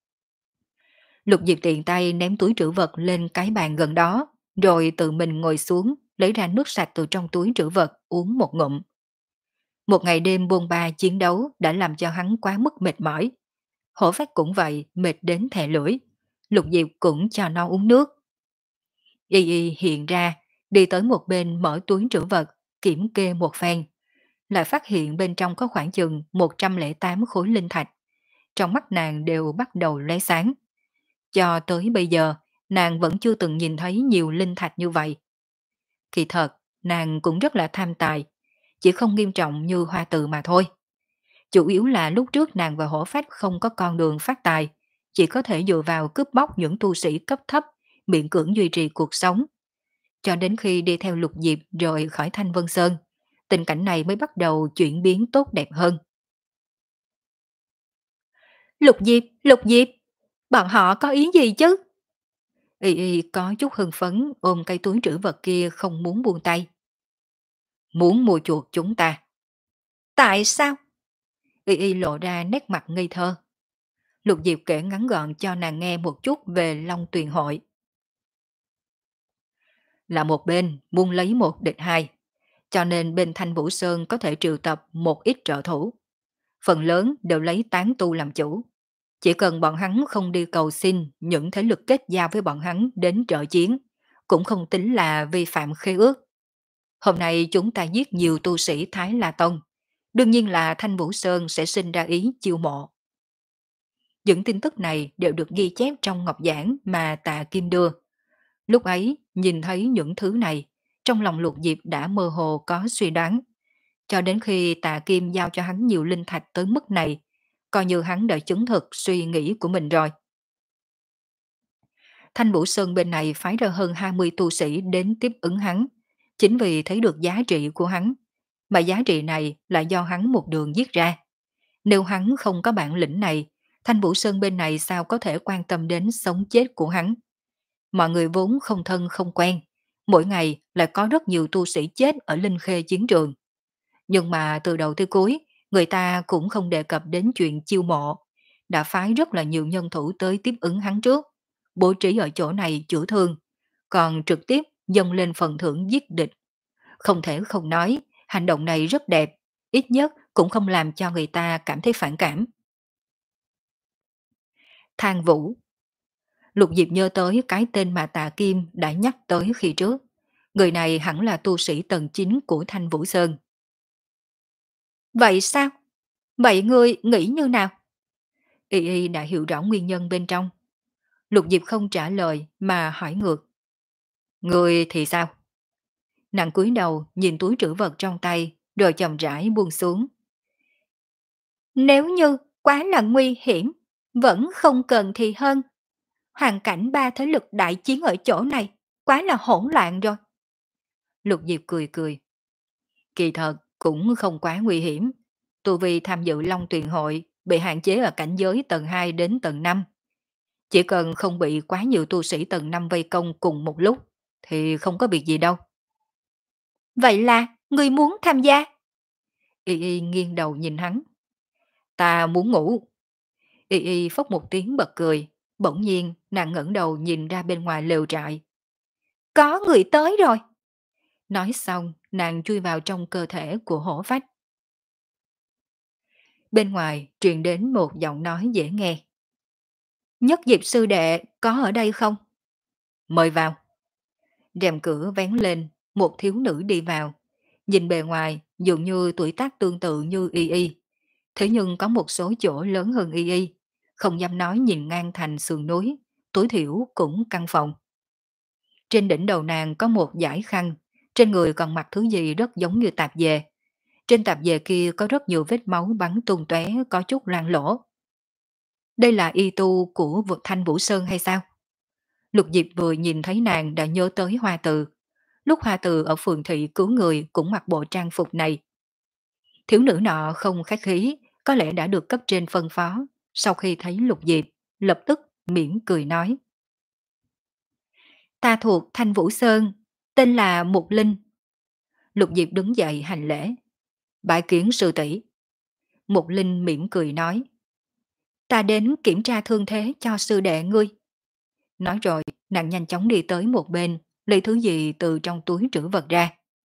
Lục Diệp tiện tay ném túi trữ vật lên cái bàn gần đó, rồi tự mình ngồi xuống, lấy ra nước sạch từ trong túi trữ vật uống một ngụm. Một ngày đêm bôn ba chiến đấu đã làm cho hắn quá mức mệt mỏi. Hổ Phách cũng vậy, mệt đến thè lưỡi. Lục Diệp cũng cho nó uống nước. Y Y hiện ra, đi tới một bên mở túi trữ vật, kiểm kê một phen. Lại phát hiện bên trong có khoảng chừng một trăm lẻ tám khối linh thạch. Trong mắt nàng đều bắt đầu lóe sáng. Cho tới bây giờ, nàng vẫn chưa từng nhìn thấy nhiều linh thạch như vậy. Kỳ thật, nàng cũng rất là tham tài, chỉ không nghiêm trọng như Hoa Từ mà thôi. Chủ yếu là lúc trước nàng và Hổ Phách không có con đường phát tài, chỉ có thể dựa vào cướp bóc những tu sĩ cấp thấp, miễn cưỡng duy trì cuộc sống. Cho đến khi đi theo Lục Diệp rồi khỏi Thanh Vân Sơn, tình cảnh này mới bắt đầu chuyển biến tốt đẹp hơn. Lục Diệp, Lục Diệp, bọn họ có ý gì chứ? Y Y có chút hưng phấn ôm cây túi trữ vật kia không muốn buông tay. Muốn mua chuộc chúng ta. Tại sao? Y Y lộ ra nét mặt ngây thơ. Lục Diệp kể ngắn gọn cho nàng nghe một chút về Long Tuyền Hội. Là một bên muốn lấy một địch hai, cho nên bên Thanh Vũ Sơn có thể triệu tập một ít trợ thủ. Phần lớn đều lấy tán tu làm chủ. Chỉ cần bọn hắn không đi cầu xin những thế lực kết giao với bọn hắn đến trợ chiến, cũng không tính là vi phạm khế ước. Hôm nay chúng ta giết nhiều tu sĩ Thái La Tông, đương nhiên là Thanh Vũ Sơn sẽ sinh ra ý chiêu mộ. Những tin tức này đều được ghi chép trong ngọc giảng mà Tạ Kim đưa. Lúc ấy, nhìn thấy những thứ này, trong lòng Lục Diệp đã mơ hồ có suy đoán. Cho đến khi Tạ Kim giao cho hắn nhiều linh thạch tới mức này, coi như hắn đã chứng thực suy nghĩ của mình rồi. Thanh Vũ Sơn bên này phái ra hơn hai mươi tu sĩ đến tiếp ứng hắn, chính vì thấy được giá trị của hắn, mà giá trị này là do hắn một đường giết ra. Nếu hắn không có bản lĩnh này, Thanh Vũ Sơn bên này sao có thể quan tâm đến sống chết của hắn. Mọi người vốn không thân không quen, mỗi ngày lại có rất nhiều tu sĩ chết ở Linh Khê chiến trường. Nhưng mà từ đầu tới cuối, người ta cũng không đề cập đến chuyện chiêu mộ, đã phái rất là nhiều nhân thủ tới tiếp ứng hắn trước, bố trí ở chỗ này chữa thương, còn trực tiếp dâng lên phần thưởng giết địch. Không thể không nói, hành động này rất đẹp, ít nhất cũng không làm cho người ta cảm thấy phản cảm. Thang Vũ. Lục Diệp nhớ tới cái tên mà Tạ Kim đã nhắc tới khi trước. Người này hẳn là tu sĩ tầng chín của Thanh Vũ Sơn. Vậy sao? Vậy ngươi nghĩ như nào? Y Y đã hiểu rõ nguyên nhân bên trong. Lục Diệp không trả lời mà hỏi ngược. Ngươi thì sao? Nàng cúi đầu nhìn túi trữ vật trong tay rồi chậm rãi buông xuống. Nếu như quá là nguy hiểm, vẫn không cần thì hơn. Hoàn cảnh ba thế lực đại chiến ở chỗ này quá là hỗn loạn rồi. Lục Diệp cười cười. Kỳ thật cũng không quá nguy hiểm. Tu vi tham dự Long Tuyền Hội bị hạn chế ở cảnh giới tầng hai đến tầng năm. Chỉ cần không bị quá nhiều tu sĩ tầng năm vây công cùng một lúc thì không có việc gì đâu. Vậy là người muốn tham gia? Y Y nghiêng đầu nhìn hắn. Ta muốn ngủ. Y Y phốc một tiếng bật cười. Bỗng nhiên nàng ngẩng đầu nhìn ra bên ngoài lều trại. Có người tới rồi. Nói xong nàng chui vào trong cơ thể của Hổ Phách. Bên ngoài truyền đến một giọng nói dễ nghe. Nhất Diệp sư đệ có ở đây không? Mời vào. Rèm cửa vén lên, một thiếu nữ đi vào. Nhìn bề ngoài dường như tuổi tác tương tự như Y Y. Thế nhưng có một số chỗ lớn hơn Y Y. Không dám nói nhìn ngang thành sườn núi, tối thiểu cũng căn phòng. Trên đỉnh đầu nàng có một dải khăn, trên người còn mặc thứ gì rất giống như tạp dề. Trên tạp dề kia có rất nhiều vết máu bắn tung tóe, có chút loang lỗ. Đây là y tu của vực Thanh Vũ Sơn hay sao? Lục Diệp vừa nhìn thấy nàng đã nhớ tới Hoa Từ. Lúc Hoa Từ ở phường thị cứu người cũng mặc bộ trang phục này. Thiếu nữ nọ không khách khí, có lẽ đã được cấp trên phân phó. Sau khi thấy Lục Diệp, lập tức mỉm cười nói. Ta thuộc Thanh Vũ Sơn, tên là Mục Linh. Lục Diệp đứng dậy hành lễ. Bái kiến sư tỷ. Mục Linh mỉm cười nói. Ta đến kiểm tra thương thế cho sư đệ ngươi. Nói rồi, nàng nhanh chóng đi tới một bên, lấy thứ gì từ trong túi trữ vật ra.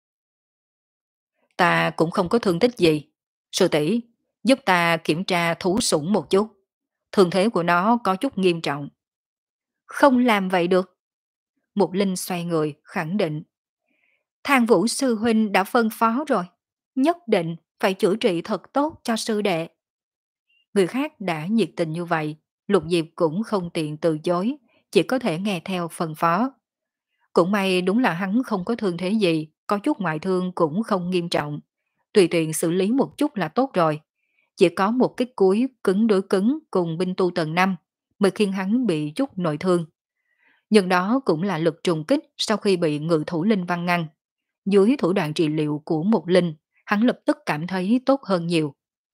Ta cũng không có thương tích gì. Sư tỷ, giúp ta kiểm tra thú sủng một chút. Thương thế của nó có chút nghiêm trọng. Không làm vậy được. Mục Linh xoay người, khẳng định. Thang Vũ sư huynh đã phân phó rồi. Nhất định phải chữa trị thật tốt cho sư đệ. Người khác đã nhiệt tình như vậy, Lục Diệp cũng không tiện từ chối, chỉ có thể nghe theo phân phó. Cũng may đúng là hắn không có thương thế gì, có chút ngoại thương cũng không nghiêm trọng. Tùy tiện xử lý một chút là tốt rồi. Chỉ có một cái cuối cứng đối cứng cùng binh tu tầng năm mới khiến hắn bị chút nội thương. Nhưng đó cũng là lực trùng kích sau khi bị ngự thủ linh văn ngăn. Dưới thủ đoạn trị liệu của một linh, hắn lập tức cảm thấy tốt hơn nhiều.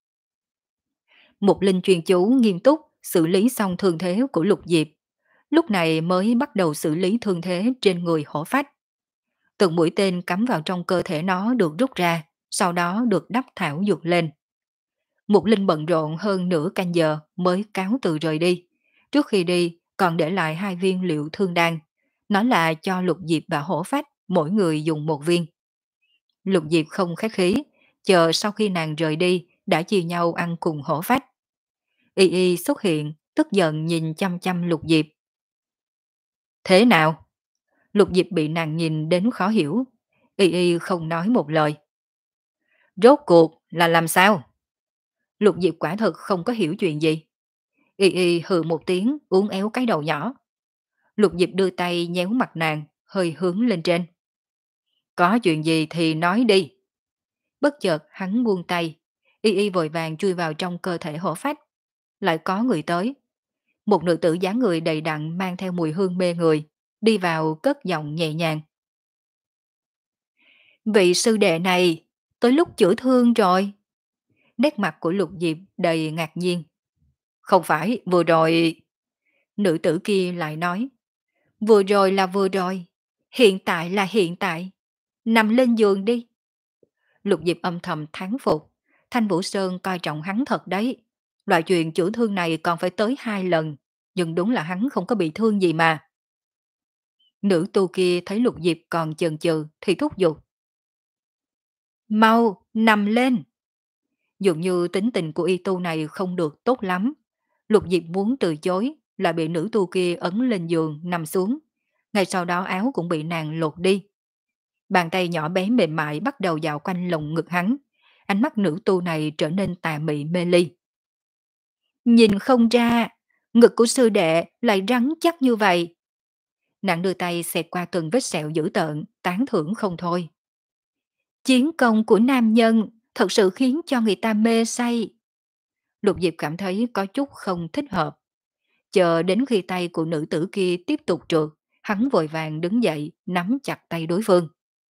Một linh chuyên chú nghiêm túc xử lý xong thương thế của Lục Diệp. Lúc này mới bắt đầu xử lý thương thế trên người hổ phách. Từng mũi tên cắm vào trong cơ thể nó được rút ra, sau đó được đắp thảo dược lên. Một linh bận rộn hơn nửa canh giờ mới cáo từ rời đi. Trước khi đi còn để lại hai viên liệu thương đan. Nói là cho Lục Diệp và hổ phách mỗi người dùng một viên. Lục Diệp không khách khí, chờ sau khi nàng rời đi đã chia nhau ăn cùng hổ phách. Y Y xuất hiện, tức giận nhìn chăm chăm Lục Diệp. Thế nào? Lục Diệp bị nàng nhìn đến khó hiểu. Y Y không nói một lời. Rốt cuộc là làm sao? Lục Diệp quả thật không có hiểu chuyện gì. Y Y hừ một tiếng uốn éo cái đầu nhỏ. Lục Diệp đưa tay nhéo mặt nàng, hơi hướng lên trên. Có chuyện gì thì nói đi. Bất chợt hắn buông tay. Y Y vội vàng chui vào trong cơ thể hổ phách. Lại có người tới. Một nữ tử dáng người đầy đặn mang theo mùi hương mê người, đi vào cất giọng nhẹ nhàng. Vị sư đệ này, tới lúc chữa thương rồi. Nét mặt của Lục Diệp đầy ngạc nhiên. Không phải, vừa rồi... Nữ tử kia lại nói. Vừa rồi là vừa rồi, hiện tại là hiện tại. Nằm lên giường đi. Lục Diệp âm thầm thán phục. Thanh Vũ Sơn coi trọng hắn thật đấy. Loại chuyện chữa thương này còn phải tới hai lần. Nhưng đúng là hắn không có bị thương gì mà. Nữ tu kia thấy Lục Diệp còn chần chừ thì thúc giục. Mau, nằm lên. Dường như tính tình của y tu này không được tốt lắm. Lục Diệp muốn từ chối, lại bị nữ tu kia ấn lên giường nằm xuống. Ngay sau đó áo cũng bị nàng lột đi. Bàn tay nhỏ bé mềm mại bắt đầu dạo quanh lồng ngực hắn. Ánh mắt nữ tu này trở nên tà mị mê ly. Nhìn không ra, ngực của sư đệ lại rắn chắc như vậy. Nàng đưa tay xẹt qua từng vết sẹo dữ tợn, tán thưởng không thôi. Chiến công của nam nhân thật sự khiến cho người ta mê say. Lục Diệp cảm thấy có chút không thích hợp. Chờ đến khi tay của nữ tử kia tiếp tục trượt, hắn vội vàng đứng dậy, nắm chặt tay đối phương.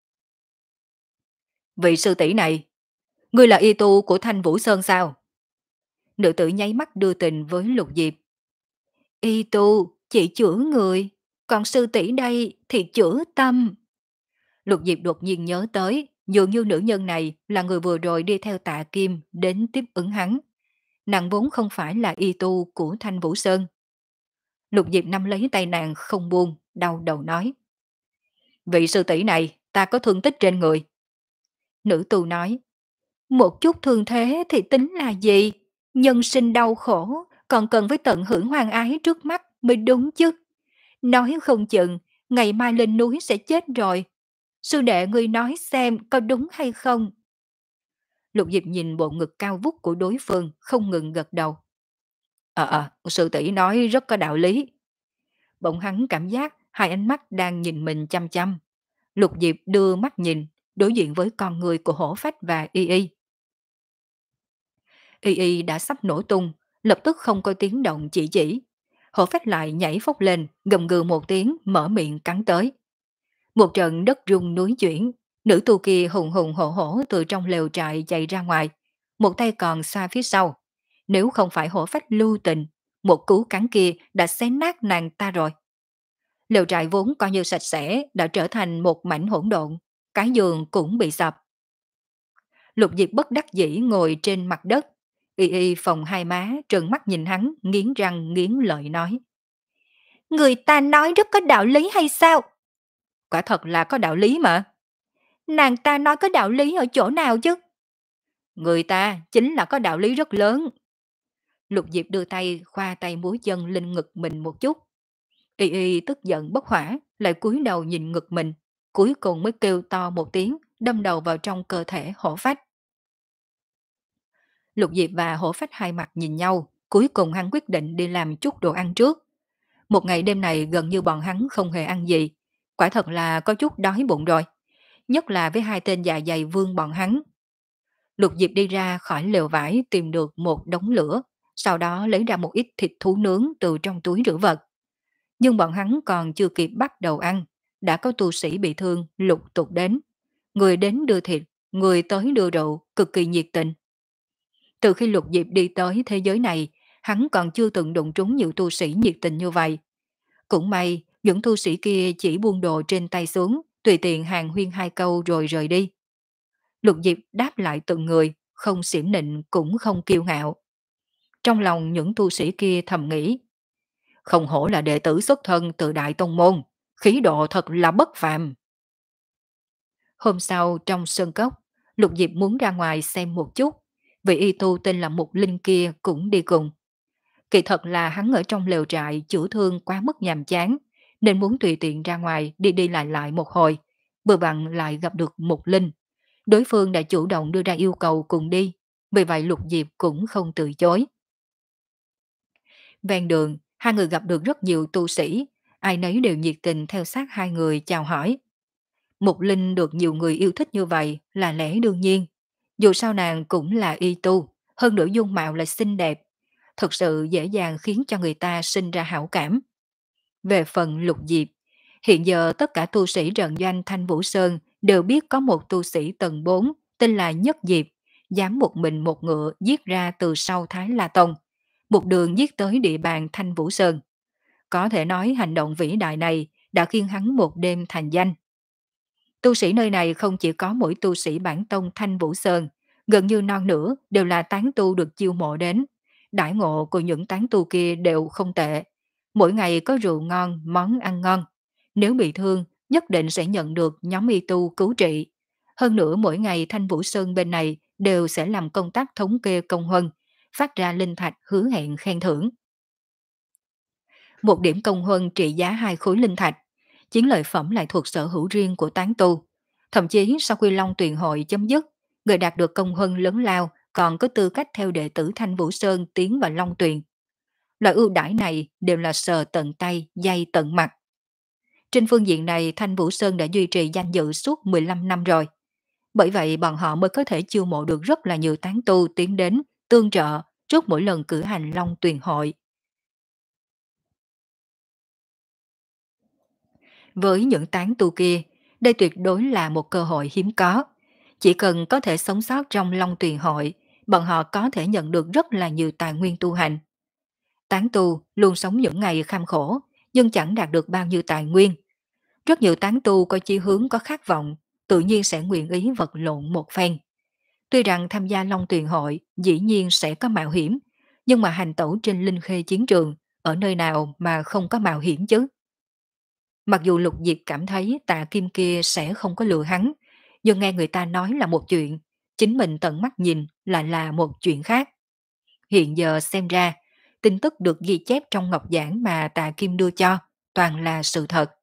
Vị sư tỷ này, ngươi là y tu của Thanh Vũ Sơn sao? Nữ tử nháy mắt đưa tình với Lục Diệp. Y tu, chỉ chữa người, còn sư tỷ đây thì chữa tâm. Lục Diệp đột nhiên nhớ tới, dường như nữ nhân này là người vừa rồi đi theo Tạ Kim đến tiếp ứng hắn. Nàng vốn không phải là y tu của Thanh Vũ Sơn. Lục Diệp nắm lấy tay nàng không buông, đau đầu nói. Vị sư tỷ này, ta có thương tích trên người. Nữ tu nói. Một chút thương thế thì tính là gì? Nhân sinh đau khổ, còn cần phải tận hưởng hoàng ái trước mắt mới đúng chứ. Nói không chừng, ngày mai lên núi sẽ chết rồi. Sư đệ ngươi nói xem có đúng hay không? Lục Diệp nhìn bộ ngực cao vút của đối phương, không ngừng gật đầu. Ờ ờ, sư tỷ nói rất có đạo lý. Bỗng hắn cảm giác hai ánh mắt đang nhìn mình chăm chăm. Lục Diệp đưa mắt nhìn, đối diện với con người của hổ phách và y y. Y y đã sắp nổ tung, lập tức không có tiếng động chỉ chỉ. Hổ phách lại nhảy phóc lên, gầm gừ một tiếng, mở miệng cắn tới. Một trận đất rung núi chuyển, nữ tu kia hùng hùng hổ hổ từ trong lều trại chạy ra ngoài, một tay còn xoa phía sau. Nếu không phải hổ phách lưu tình, một cú cắn kia đã xé nát nàng ta rồi. Lều trại vốn coi như sạch sẽ đã trở thành một mảnh hỗn độn, cái giường cũng bị sập. Lục Diệp bất đắc dĩ ngồi trên mặt đất, y y phồng hai má trợn mắt nhìn hắn, nghiến răng nghiến lợi nói. Người ta nói rất có đạo lý hay sao? Quả thật là có đạo lý mà. Nàng ta nói có đạo lý ở chỗ nào chứ? Người ta chính là có đạo lý rất lớn. Lục Diệp đưa tay khoa tay múa chân lên ngực mình một chút. Y Y tức giận bốc hỏa, lại cúi đầu nhìn ngực mình, cuối cùng mới kêu to một tiếng, đâm đầu vào trong cơ thể hổ phách. Lục Diệp và hổ phách hai mặt nhìn nhau, cuối cùng hắn quyết định đi làm chút đồ ăn trước. Một ngày đêm này gần như bọn hắn không hề ăn gì, quả thật là có chút đói bụng rồi, nhất là với hai tên dạ dày vương bọn hắn. Lục Diệp đi ra khỏi lều vải tìm được một đống lửa, sau đó lấy ra một ít thịt thú nướng từ trong túi trữ vật. Nhưng bọn hắn còn chưa kịp bắt đầu ăn, đã có tu sĩ bị thương lục tục đến. Người đến đưa thịt, người tới đưa rượu, cực kỳ nhiệt tình. Từ khi Lục Diệp đi tới thế giới này, hắn còn chưa từng đụng trúng nhiều tu sĩ nhiệt tình như vậy. Cũng may, những tu sĩ kia chỉ buông đồ trên tay xuống, tùy tiện hàng huyên hai câu rồi rời đi. Lục Diệp đáp lại từng người, không xỉm nịnh cũng không kiêu ngạo. Trong lòng những tu sĩ kia thầm nghĩ, không hổ là đệ tử xuất thân từ Đại Tông Môn, khí độ thật là bất phàm. Hôm sau trong sơn cốc, Lục Diệp muốn ra ngoài xem một chút, vị y tu tên là Mục Linh kia cũng đi cùng. Kỳ thật là hắn ở trong lều trại chữa thương quá mức nhàm chán, nên muốn tùy tiện ra ngoài đi đi lại lại một hồi, vừa vặn lại gặp được Mục Linh. Đối phương đã chủ động đưa ra yêu cầu cùng đi, vì vậy Lục Diệp cũng không từ chối. Ven đường, hai người gặp được rất nhiều tu sĩ, ai nấy đều nhiệt tình theo sát hai người chào hỏi. Mục Linh được nhiều người yêu thích như vậy là lẽ đương nhiên. Dù sao nàng cũng là y tu, hơn nữa dung mạo là xinh đẹp, thực sự dễ dàng khiến cho người ta sinh ra hảo cảm. Về phần Lục Diệp, hiện giờ tất cả tu sĩ trận doanh Thanh Vũ Sơn đều biết có một tu sĩ tầng bốn tên là Nhất Diệp, dám một mình một ngựa giết ra từ sau Thái La Tông, một đường giết tới địa bàn Thanh Vũ Sơn. Có thể nói hành động vĩ đại này đã khiến hắn một đêm thành danh. Tu sĩ nơi này không chỉ có mỗi tu sĩ bản tông Thanh Vũ Sơn, gần như non nửa đều là tán tu được chiêu mộ đến. Đãi ngộ của những tán tu kia đều không tệ. Mỗi ngày có rượu ngon, món ăn ngon. Nếu bị thương, nhất định sẽ nhận được nhóm y tu cứu trị. Hơn nữa mỗi ngày Thanh Vũ Sơn bên này đều sẽ làm công tác thống kê công huân, phát ra linh thạch hứa hẹn khen thưởng. Một điểm công huân trị giá hai khối linh thạch, chiến lợi phẩm lại thuộc sở hữu riêng của tán tu. Thậm chí sau khi Long Tuyền hội chấm dứt, người đạt được công huân lớn lao còn có tư cách theo đệ tử Thanh Vũ Sơn tiến vào Long Tuyền. Loại ưu đãi này đều là sờ tận tay, dây tận mặt. Trên phương diện này Thanh Vũ Sơn đã duy trì danh dự suốt mười lăm năm rồi. Bởi vậy bọn họ mới có thể chiêu mộ được rất là nhiều tán tu tiến đến, tương trợ trước mỗi lần cử hành Long Tuyền hội. Với những tán tu kia, đây tuyệt đối là một cơ hội hiếm có. Chỉ cần có thể sống sót trong Long Tuyền hội, bọn họ có thể nhận được rất là nhiều tài nguyên tu hành. Tán tu luôn sống những ngày kham khổ, nhưng chẳng đạt được bao nhiêu tài nguyên. Rất nhiều tán tu có chí hướng có khát vọng, tự nhiên sẽ nguyện ý vật lộn một phen. Tuy rằng tham gia Long Tuyền hội dĩ nhiên sẽ có mạo hiểm, nhưng mà hành tẩu trên linh khê chiến trường, ở nơi nào mà không có mạo hiểm chứ? Mặc dù Lục Diệp cảm thấy Tạ Kim kia sẽ không có lừa hắn, nhưng nghe người ta nói là một chuyện, chính mình tận mắt nhìn lại là một chuyện khác. Hiện giờ xem ra, tin tức được ghi chép trong ngọc giảng mà Tạ Kim đưa cho, toàn là sự thật.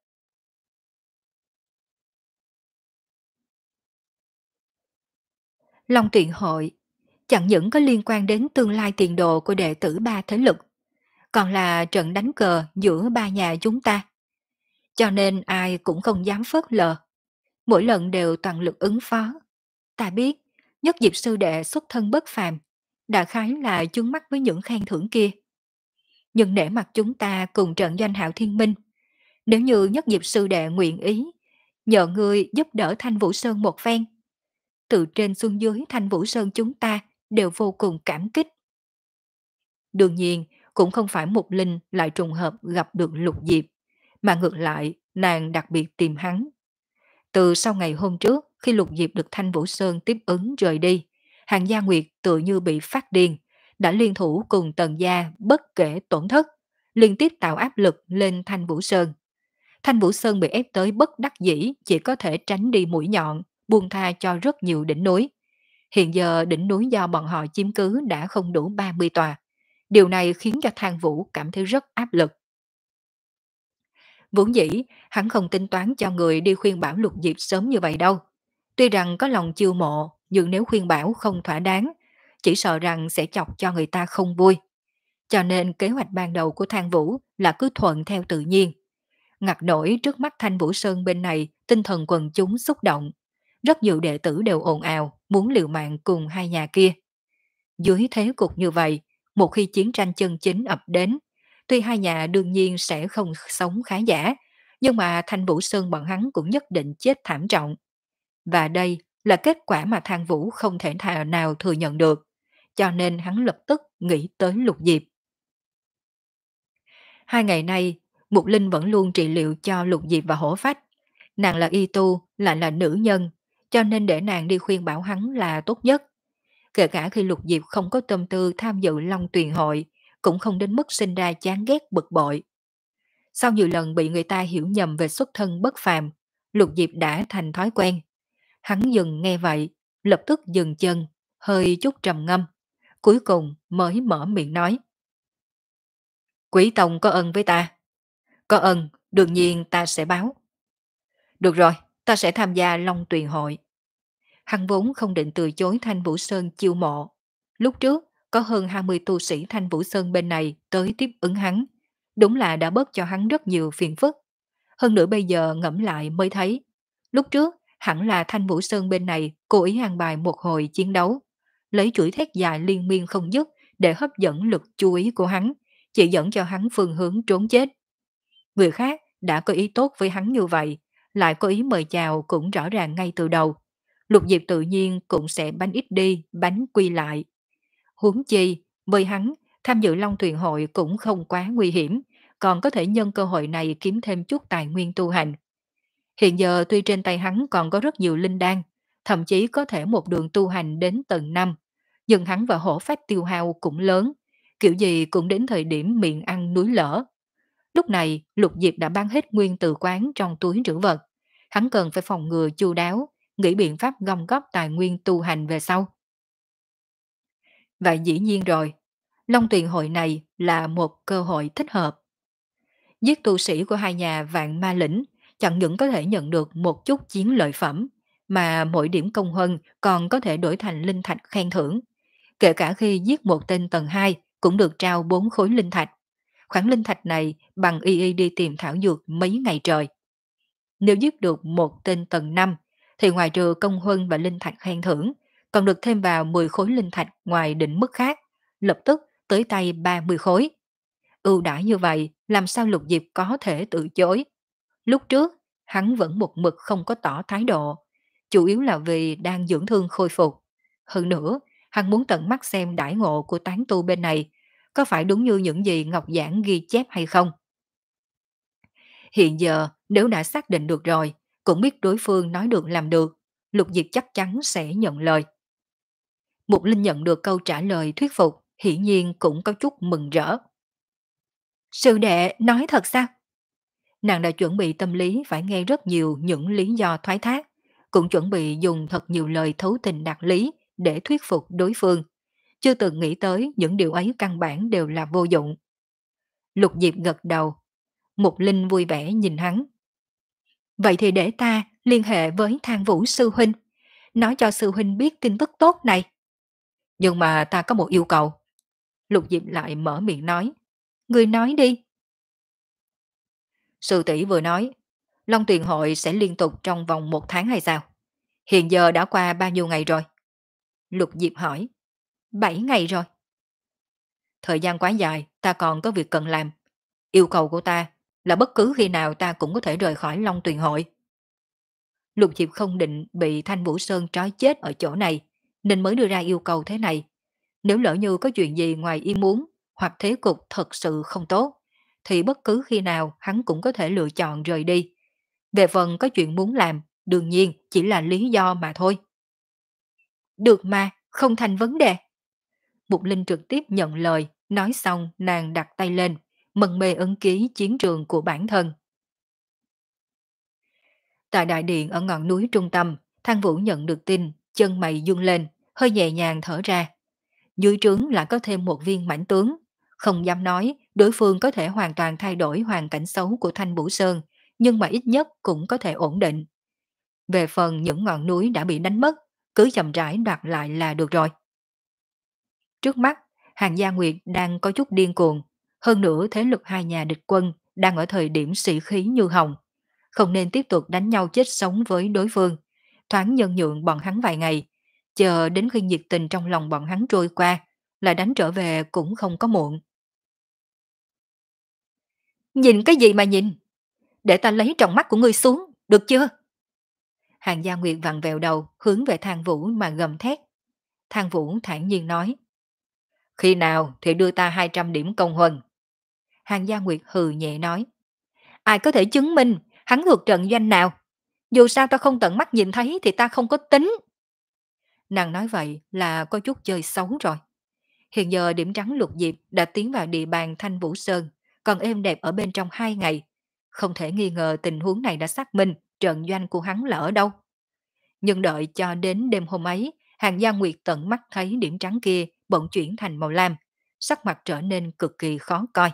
Long Tuyển hội chẳng những có liên quan đến tương lai tiền đồ của đệ tử ba thế lực, còn là trận đánh cờ giữa ba nhà chúng ta. Cho nên ai cũng không dám phớt lờ, mỗi lần đều toàn lực ứng phó. Ta biết, Nhất Diệp sư đệ xuất thân bất phàm, đại khái là chướng mắt với những khen thưởng kia. Nhưng nể mặt chúng ta cùng trận doanh Hạo Thiên Minh, nếu như Nhất Diệp sư đệ nguyện ý, nhờ người giúp đỡ Thanh Vũ Sơn một phen, từ trên xuống dưới Thanh Vũ Sơn chúng ta đều vô cùng cảm kích. Đương nhiên, cũng không phải Mục Linh lại trùng hợp gặp được Lục Diệp, mà ngược lại, nàng đặc biệt tìm hắn. Từ sau ngày hôm trước, khi Lục Diệp được Thanh Vũ Sơn tiếp ứng rời đi, Hàng Gia Nguyệt tự như bị phát điên, đã liên thủ cùng Tần Gia bất kể tổn thất, liên tiếp tạo áp lực lên Thanh Vũ Sơn. Thanh Vũ Sơn bị ép tới bất đắc dĩ, chỉ có thể tránh đi mũi nhọn, buông tha cho rất nhiều đỉnh núi. Hiện giờ đỉnh núi do bọn họ chiếm cứ đã không đủ ba mươi tòa. Điều này khiến cho Thang Vũ cảm thấy rất áp lực. Vốn dĩ, hắn không tính toán cho người đi khuyên bảo Lục Diệp sớm như vậy đâu. Tuy rằng có lòng chiêu mộ, nhưng nếu khuyên bảo không thỏa đáng, chỉ sợ rằng sẽ chọc cho người ta không vui. Cho nên kế hoạch ban đầu của Thang Vũ là cứ thuận theo tự nhiên. Ngặt nổi trước mắt Thanh Vũ Sơn bên này, tinh thần quần chúng xúc động. Rất nhiều đệ tử đều ồn ào, muốn liều mạng cùng hai nhà kia. Dưới thế cục như vậy, một khi chiến tranh chân chính ập đến, tuy hai nhà đương nhiên sẽ không sống khá giả, nhưng mà Thanh Vũ Sơn bọn hắn cũng nhất định chết thảm trọng. Và đây là kết quả mà Thang Vũ không thể thà nào thừa nhận được, cho nên hắn lập tức nghĩ tới Lục Diệp. Hai ngày nay, Mục Linh vẫn luôn trị liệu cho Lục Diệp và Hổ Phách. Nàng là y tu, lại là nữ nhân, cho nên để nàng đi khuyên bảo hắn là tốt nhất. Kể cả khi Lục Diệp không có tâm tư tham dự Long Tuyền Hội, cũng không đến mức sinh ra chán ghét bực bội. Sau nhiều lần bị người ta hiểu nhầm về xuất thân bất phàm, Lục Diệp đã thành thói quen. Hắn dừng nghe vậy, lập tức dừng chân, hơi chút trầm ngâm. Cuối cùng mới mở miệng nói. Quý Tông có ân với ta. Có ân, đương nhiên ta sẽ báo. Được rồi, ta sẽ tham gia Long Tuyền Hội. Hắn vốn không định từ chối Thanh Vũ Sơn chiêu mộ. Lúc trước, có hơn hai mươi tu sĩ Thanh Vũ Sơn bên này tới tiếp ứng hắn. Đúng là đã bớt cho hắn rất nhiều phiền phức. Hơn nữa bây giờ ngẫm lại mới thấy. Lúc trước, hẳn là Thanh Vũ Sơn bên này cố ý an bài một hồi chiến đấu. Lấy chuỗi thét dài liên miên không dứt để hấp dẫn lực chú ý của hắn, chỉ dẫn cho hắn phương hướng trốn chết. Người khác đã có ý tốt với hắn như vậy, lại có ý mời chào cũng rõ ràng ngay từ đầu. Lục Diệp tự nhiên cũng sẽ bánh ít đi, bánh quy lại. Huống chi, với hắn, tham dự Long Thuyền Hội cũng không quá nguy hiểm, còn có thể nhân cơ hội này kiếm thêm chút tài nguyên tu hành. Hiện giờ tuy trên tay hắn còn có rất nhiều linh đan, thậm chí có thể một đường tu hành đến tầng năm, nhưng hắn và Hổ Phách tiêu hao cũng lớn, kiểu gì cũng đến thời điểm miệng ăn núi lở. Lúc này, Lục Diệp đã bán hết nguyên từ quán trong túi trữ vật. Hắn cần phải phòng ngừa chu đáo, nghĩ biện pháp gom góp tài nguyên tu hành về sau. Vậy dĩ nhiên rồi, Long Tuyền Hội này là một cơ hội thích hợp. Giết tu sĩ của hai nhà Vạn Ma Lĩnh chẳng những có thể nhận được một chút chiến lợi phẩm, mà mỗi điểm công huân còn có thể đổi thành linh thạch khen thưởng. Kể cả khi giết một tên tầng hai cũng được trao bốn khối linh thạch. Khoản linh thạch này bằng y y đi tìm thảo dược mấy ngày trời. Nếu giết được một tên tầng năm, thì ngoài trừ công huân và linh thạch khen thưởng, còn được thêm vào mười khối linh thạch ngoài định mức khác, lập tức tới tay ba mươi khối. Ưu đãi như vậy, làm sao Lục Diệp có thể từ chối? Lúc trước, hắn vẫn một mực không có tỏ thái độ, chủ yếu là vì đang dưỡng thương khôi phục. Hơn nữa, hắn muốn tận mắt xem đãi ngộ của tán tu bên này, có phải đúng như những gì Ngọc Giảng ghi chép hay không? Hiện giờ, nếu đã xác định được rồi, cũng biết đối phương nói được làm được, Lục Diệp chắc chắn sẽ nhận lời. Mục Linh nhận được câu trả lời thuyết phục, hiển nhiên cũng có chút mừng rỡ. Sư đệ nói thật sao? Nàng đã chuẩn bị tâm lý phải nghe rất nhiều những lý do thoái thác, cũng chuẩn bị dùng thật nhiều lời thấu tình đạt lý để thuyết phục đối phương. Chưa từng nghĩ tới những điều ấy căn bản đều là vô dụng. Lục Diệp gật đầu. Mục Linh vui vẻ nhìn hắn. Vậy thì để ta liên hệ với Thang Vũ sư huynh, nói cho sư huynh biết tin tức tốt này. Nhưng mà ta có một yêu cầu. Lục Diệp lại mở miệng nói. Người nói đi. Sư tỷ vừa nói, Long Tuyền Hội sẽ liên tục trong vòng một tháng hay sao? Hiện giờ đã qua bao nhiêu ngày rồi? Lục Diệp hỏi. Bảy ngày rồi. Thời gian quá dài, ta còn có việc cần làm. Yêu cầu của ta là bất cứ khi nào ta cũng có thể rời khỏi Long Tuyền Hội. Lục Diệp không định bị Thanh Vũ Sơn trói chết ở chỗ này, nên mới đưa ra yêu cầu thế này. Nếu lỡ như có chuyện gì ngoài ý muốn, hoặc thế cục thật sự không tốt, thì bất cứ khi nào hắn cũng có thể lựa chọn rời đi. Về phần có chuyện muốn làm, đương nhiên chỉ là lý do mà thôi. Được mà, không thành vấn đề. Mục Linh trực tiếp nhận lời, nói xong nàng đặt tay lên, mân mê ấn ký chiến trường của bản thân. Tại đại điện ở ngọn núi trung tâm, Thang Vũ nhận được tin, chân mày dương lên, hơi nhẹ nhàng thở ra. Dưới trướng lại có thêm một viên mãnh tướng. Không dám nói, đối phương có thể hoàn toàn thay đổi hoàn cảnh xấu của Thanh Vũ Sơn, nhưng mà ít nhất cũng có thể ổn định. Về phần những ngọn núi đã bị đánh mất, cứ chậm rãi đoạt lại là được rồi. Trước mắt, Hàng Gia Nguyệt đang có chút điên cuồng. Hơn nữa thế lực hai nhà địch quân đang ở thời điểm sĩ khí như hồng. Không nên tiếp tục đánh nhau chết sống với đối phương. Thoáng nhân nhượng bọn hắn vài ngày, chờ đến khi nhiệt tình trong lòng bọn hắn trôi qua, lại đánh trở về cũng không có muộn. Nhìn cái gì mà nhìn? Để ta lấy trong mắt của ngươi xuống, được chưa? Hàng Gia Nguyệt vặn vẹo đầu, hướng về Thang Vũ mà gầm thét. Thang Vũ thản nhiên nói. Khi nào thì đưa ta hai trăm điểm công huân. Hàng Gia Nguyệt hừ nhẹ nói. Ai có thể chứng minh hắn thuộc trận doanh nào? Dù sao ta không tận mắt nhìn thấy thì ta không có tính. Nàng nói vậy là có chút chơi xấu rồi. Hiện giờ điểm trắng lục diệp đã tiến vào địa bàn Thanh Vũ Sơn, còn êm đẹp ở bên trong hai ngày. Không thể nghi ngờ tình huống này đã xác minh trận doanh của hắn là ở đâu. Nhưng đợi cho đến đêm hôm ấy, Hàng Gia Nguyệt tận mắt thấy điểm trắng kia bỗng chuyển thành màu lam, sắc mặt trở nên cực kỳ khó coi.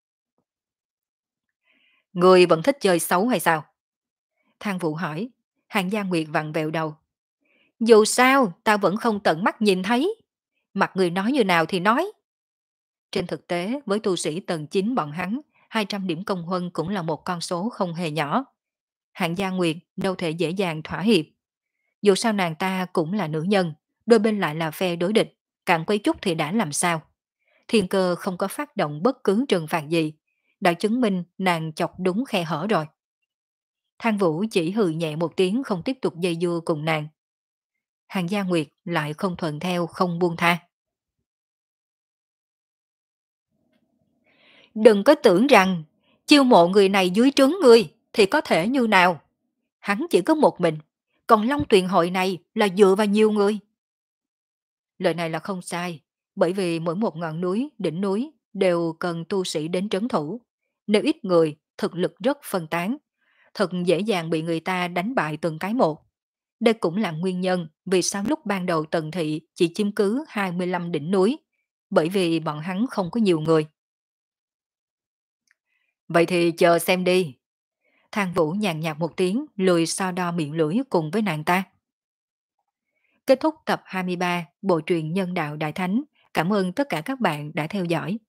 Người vẫn thích chơi xấu hay sao? Thang Vũ hỏi. Hàng Gia Nguyệt vặn vẹo đầu. Dù sao, ta vẫn không tận mắt nhìn thấy. Mặt người nói như nào thì nói. Trên thực tế, với tu sĩ tầng chín bọn hắn, hai trăm điểm công huân cũng là một con số không hề nhỏ. Hạng Gia Nguyệt đâu thể dễ dàng thỏa hiệp. Dù sao nàng ta cũng là nữ nhân, đôi bên lại là phe đối địch, cạn quấy chút thì đã làm sao. Thiên cơ không có phát động bất cứ trừng phạt gì, đã chứng minh nàng chọc đúng khe hở rồi. Thang Vũ chỉ hừ nhẹ một tiếng không tiếp tục dây dưa cùng nàng. Hàng Gia Nguyệt lại không thuận theo không buông tha. Đừng có tưởng rằng chiêu mộ người này dưới trướng ngươi thì có thể như nào. Hắn chỉ có một mình, còn Long Tuyền hội này là dựa vào nhiều người. Lời này là không sai, bởi vì mỗi một ngọn núi, đỉnh núi đều cần tu sĩ đến trấn thủ. Nếu ít người, thực lực rất phân tán, thật dễ dàng bị người ta đánh bại từng cái một. Đây cũng là nguyên nhân vì sao lúc ban đầu Tần Thị chỉ chiếm cứ hai mươi lăm đỉnh núi, bởi vì bọn hắn không có nhiều người. Vậy thì chờ xem đi. Thang Vũ nhàn nhạt một tiếng, lười so đo miệng lưỡi cùng với nàng ta. Kết thúc tập hai mươi ba Bộ truyện Nhân đạo Đại Thánh. Cảm ơn tất cả các bạn đã theo dõi.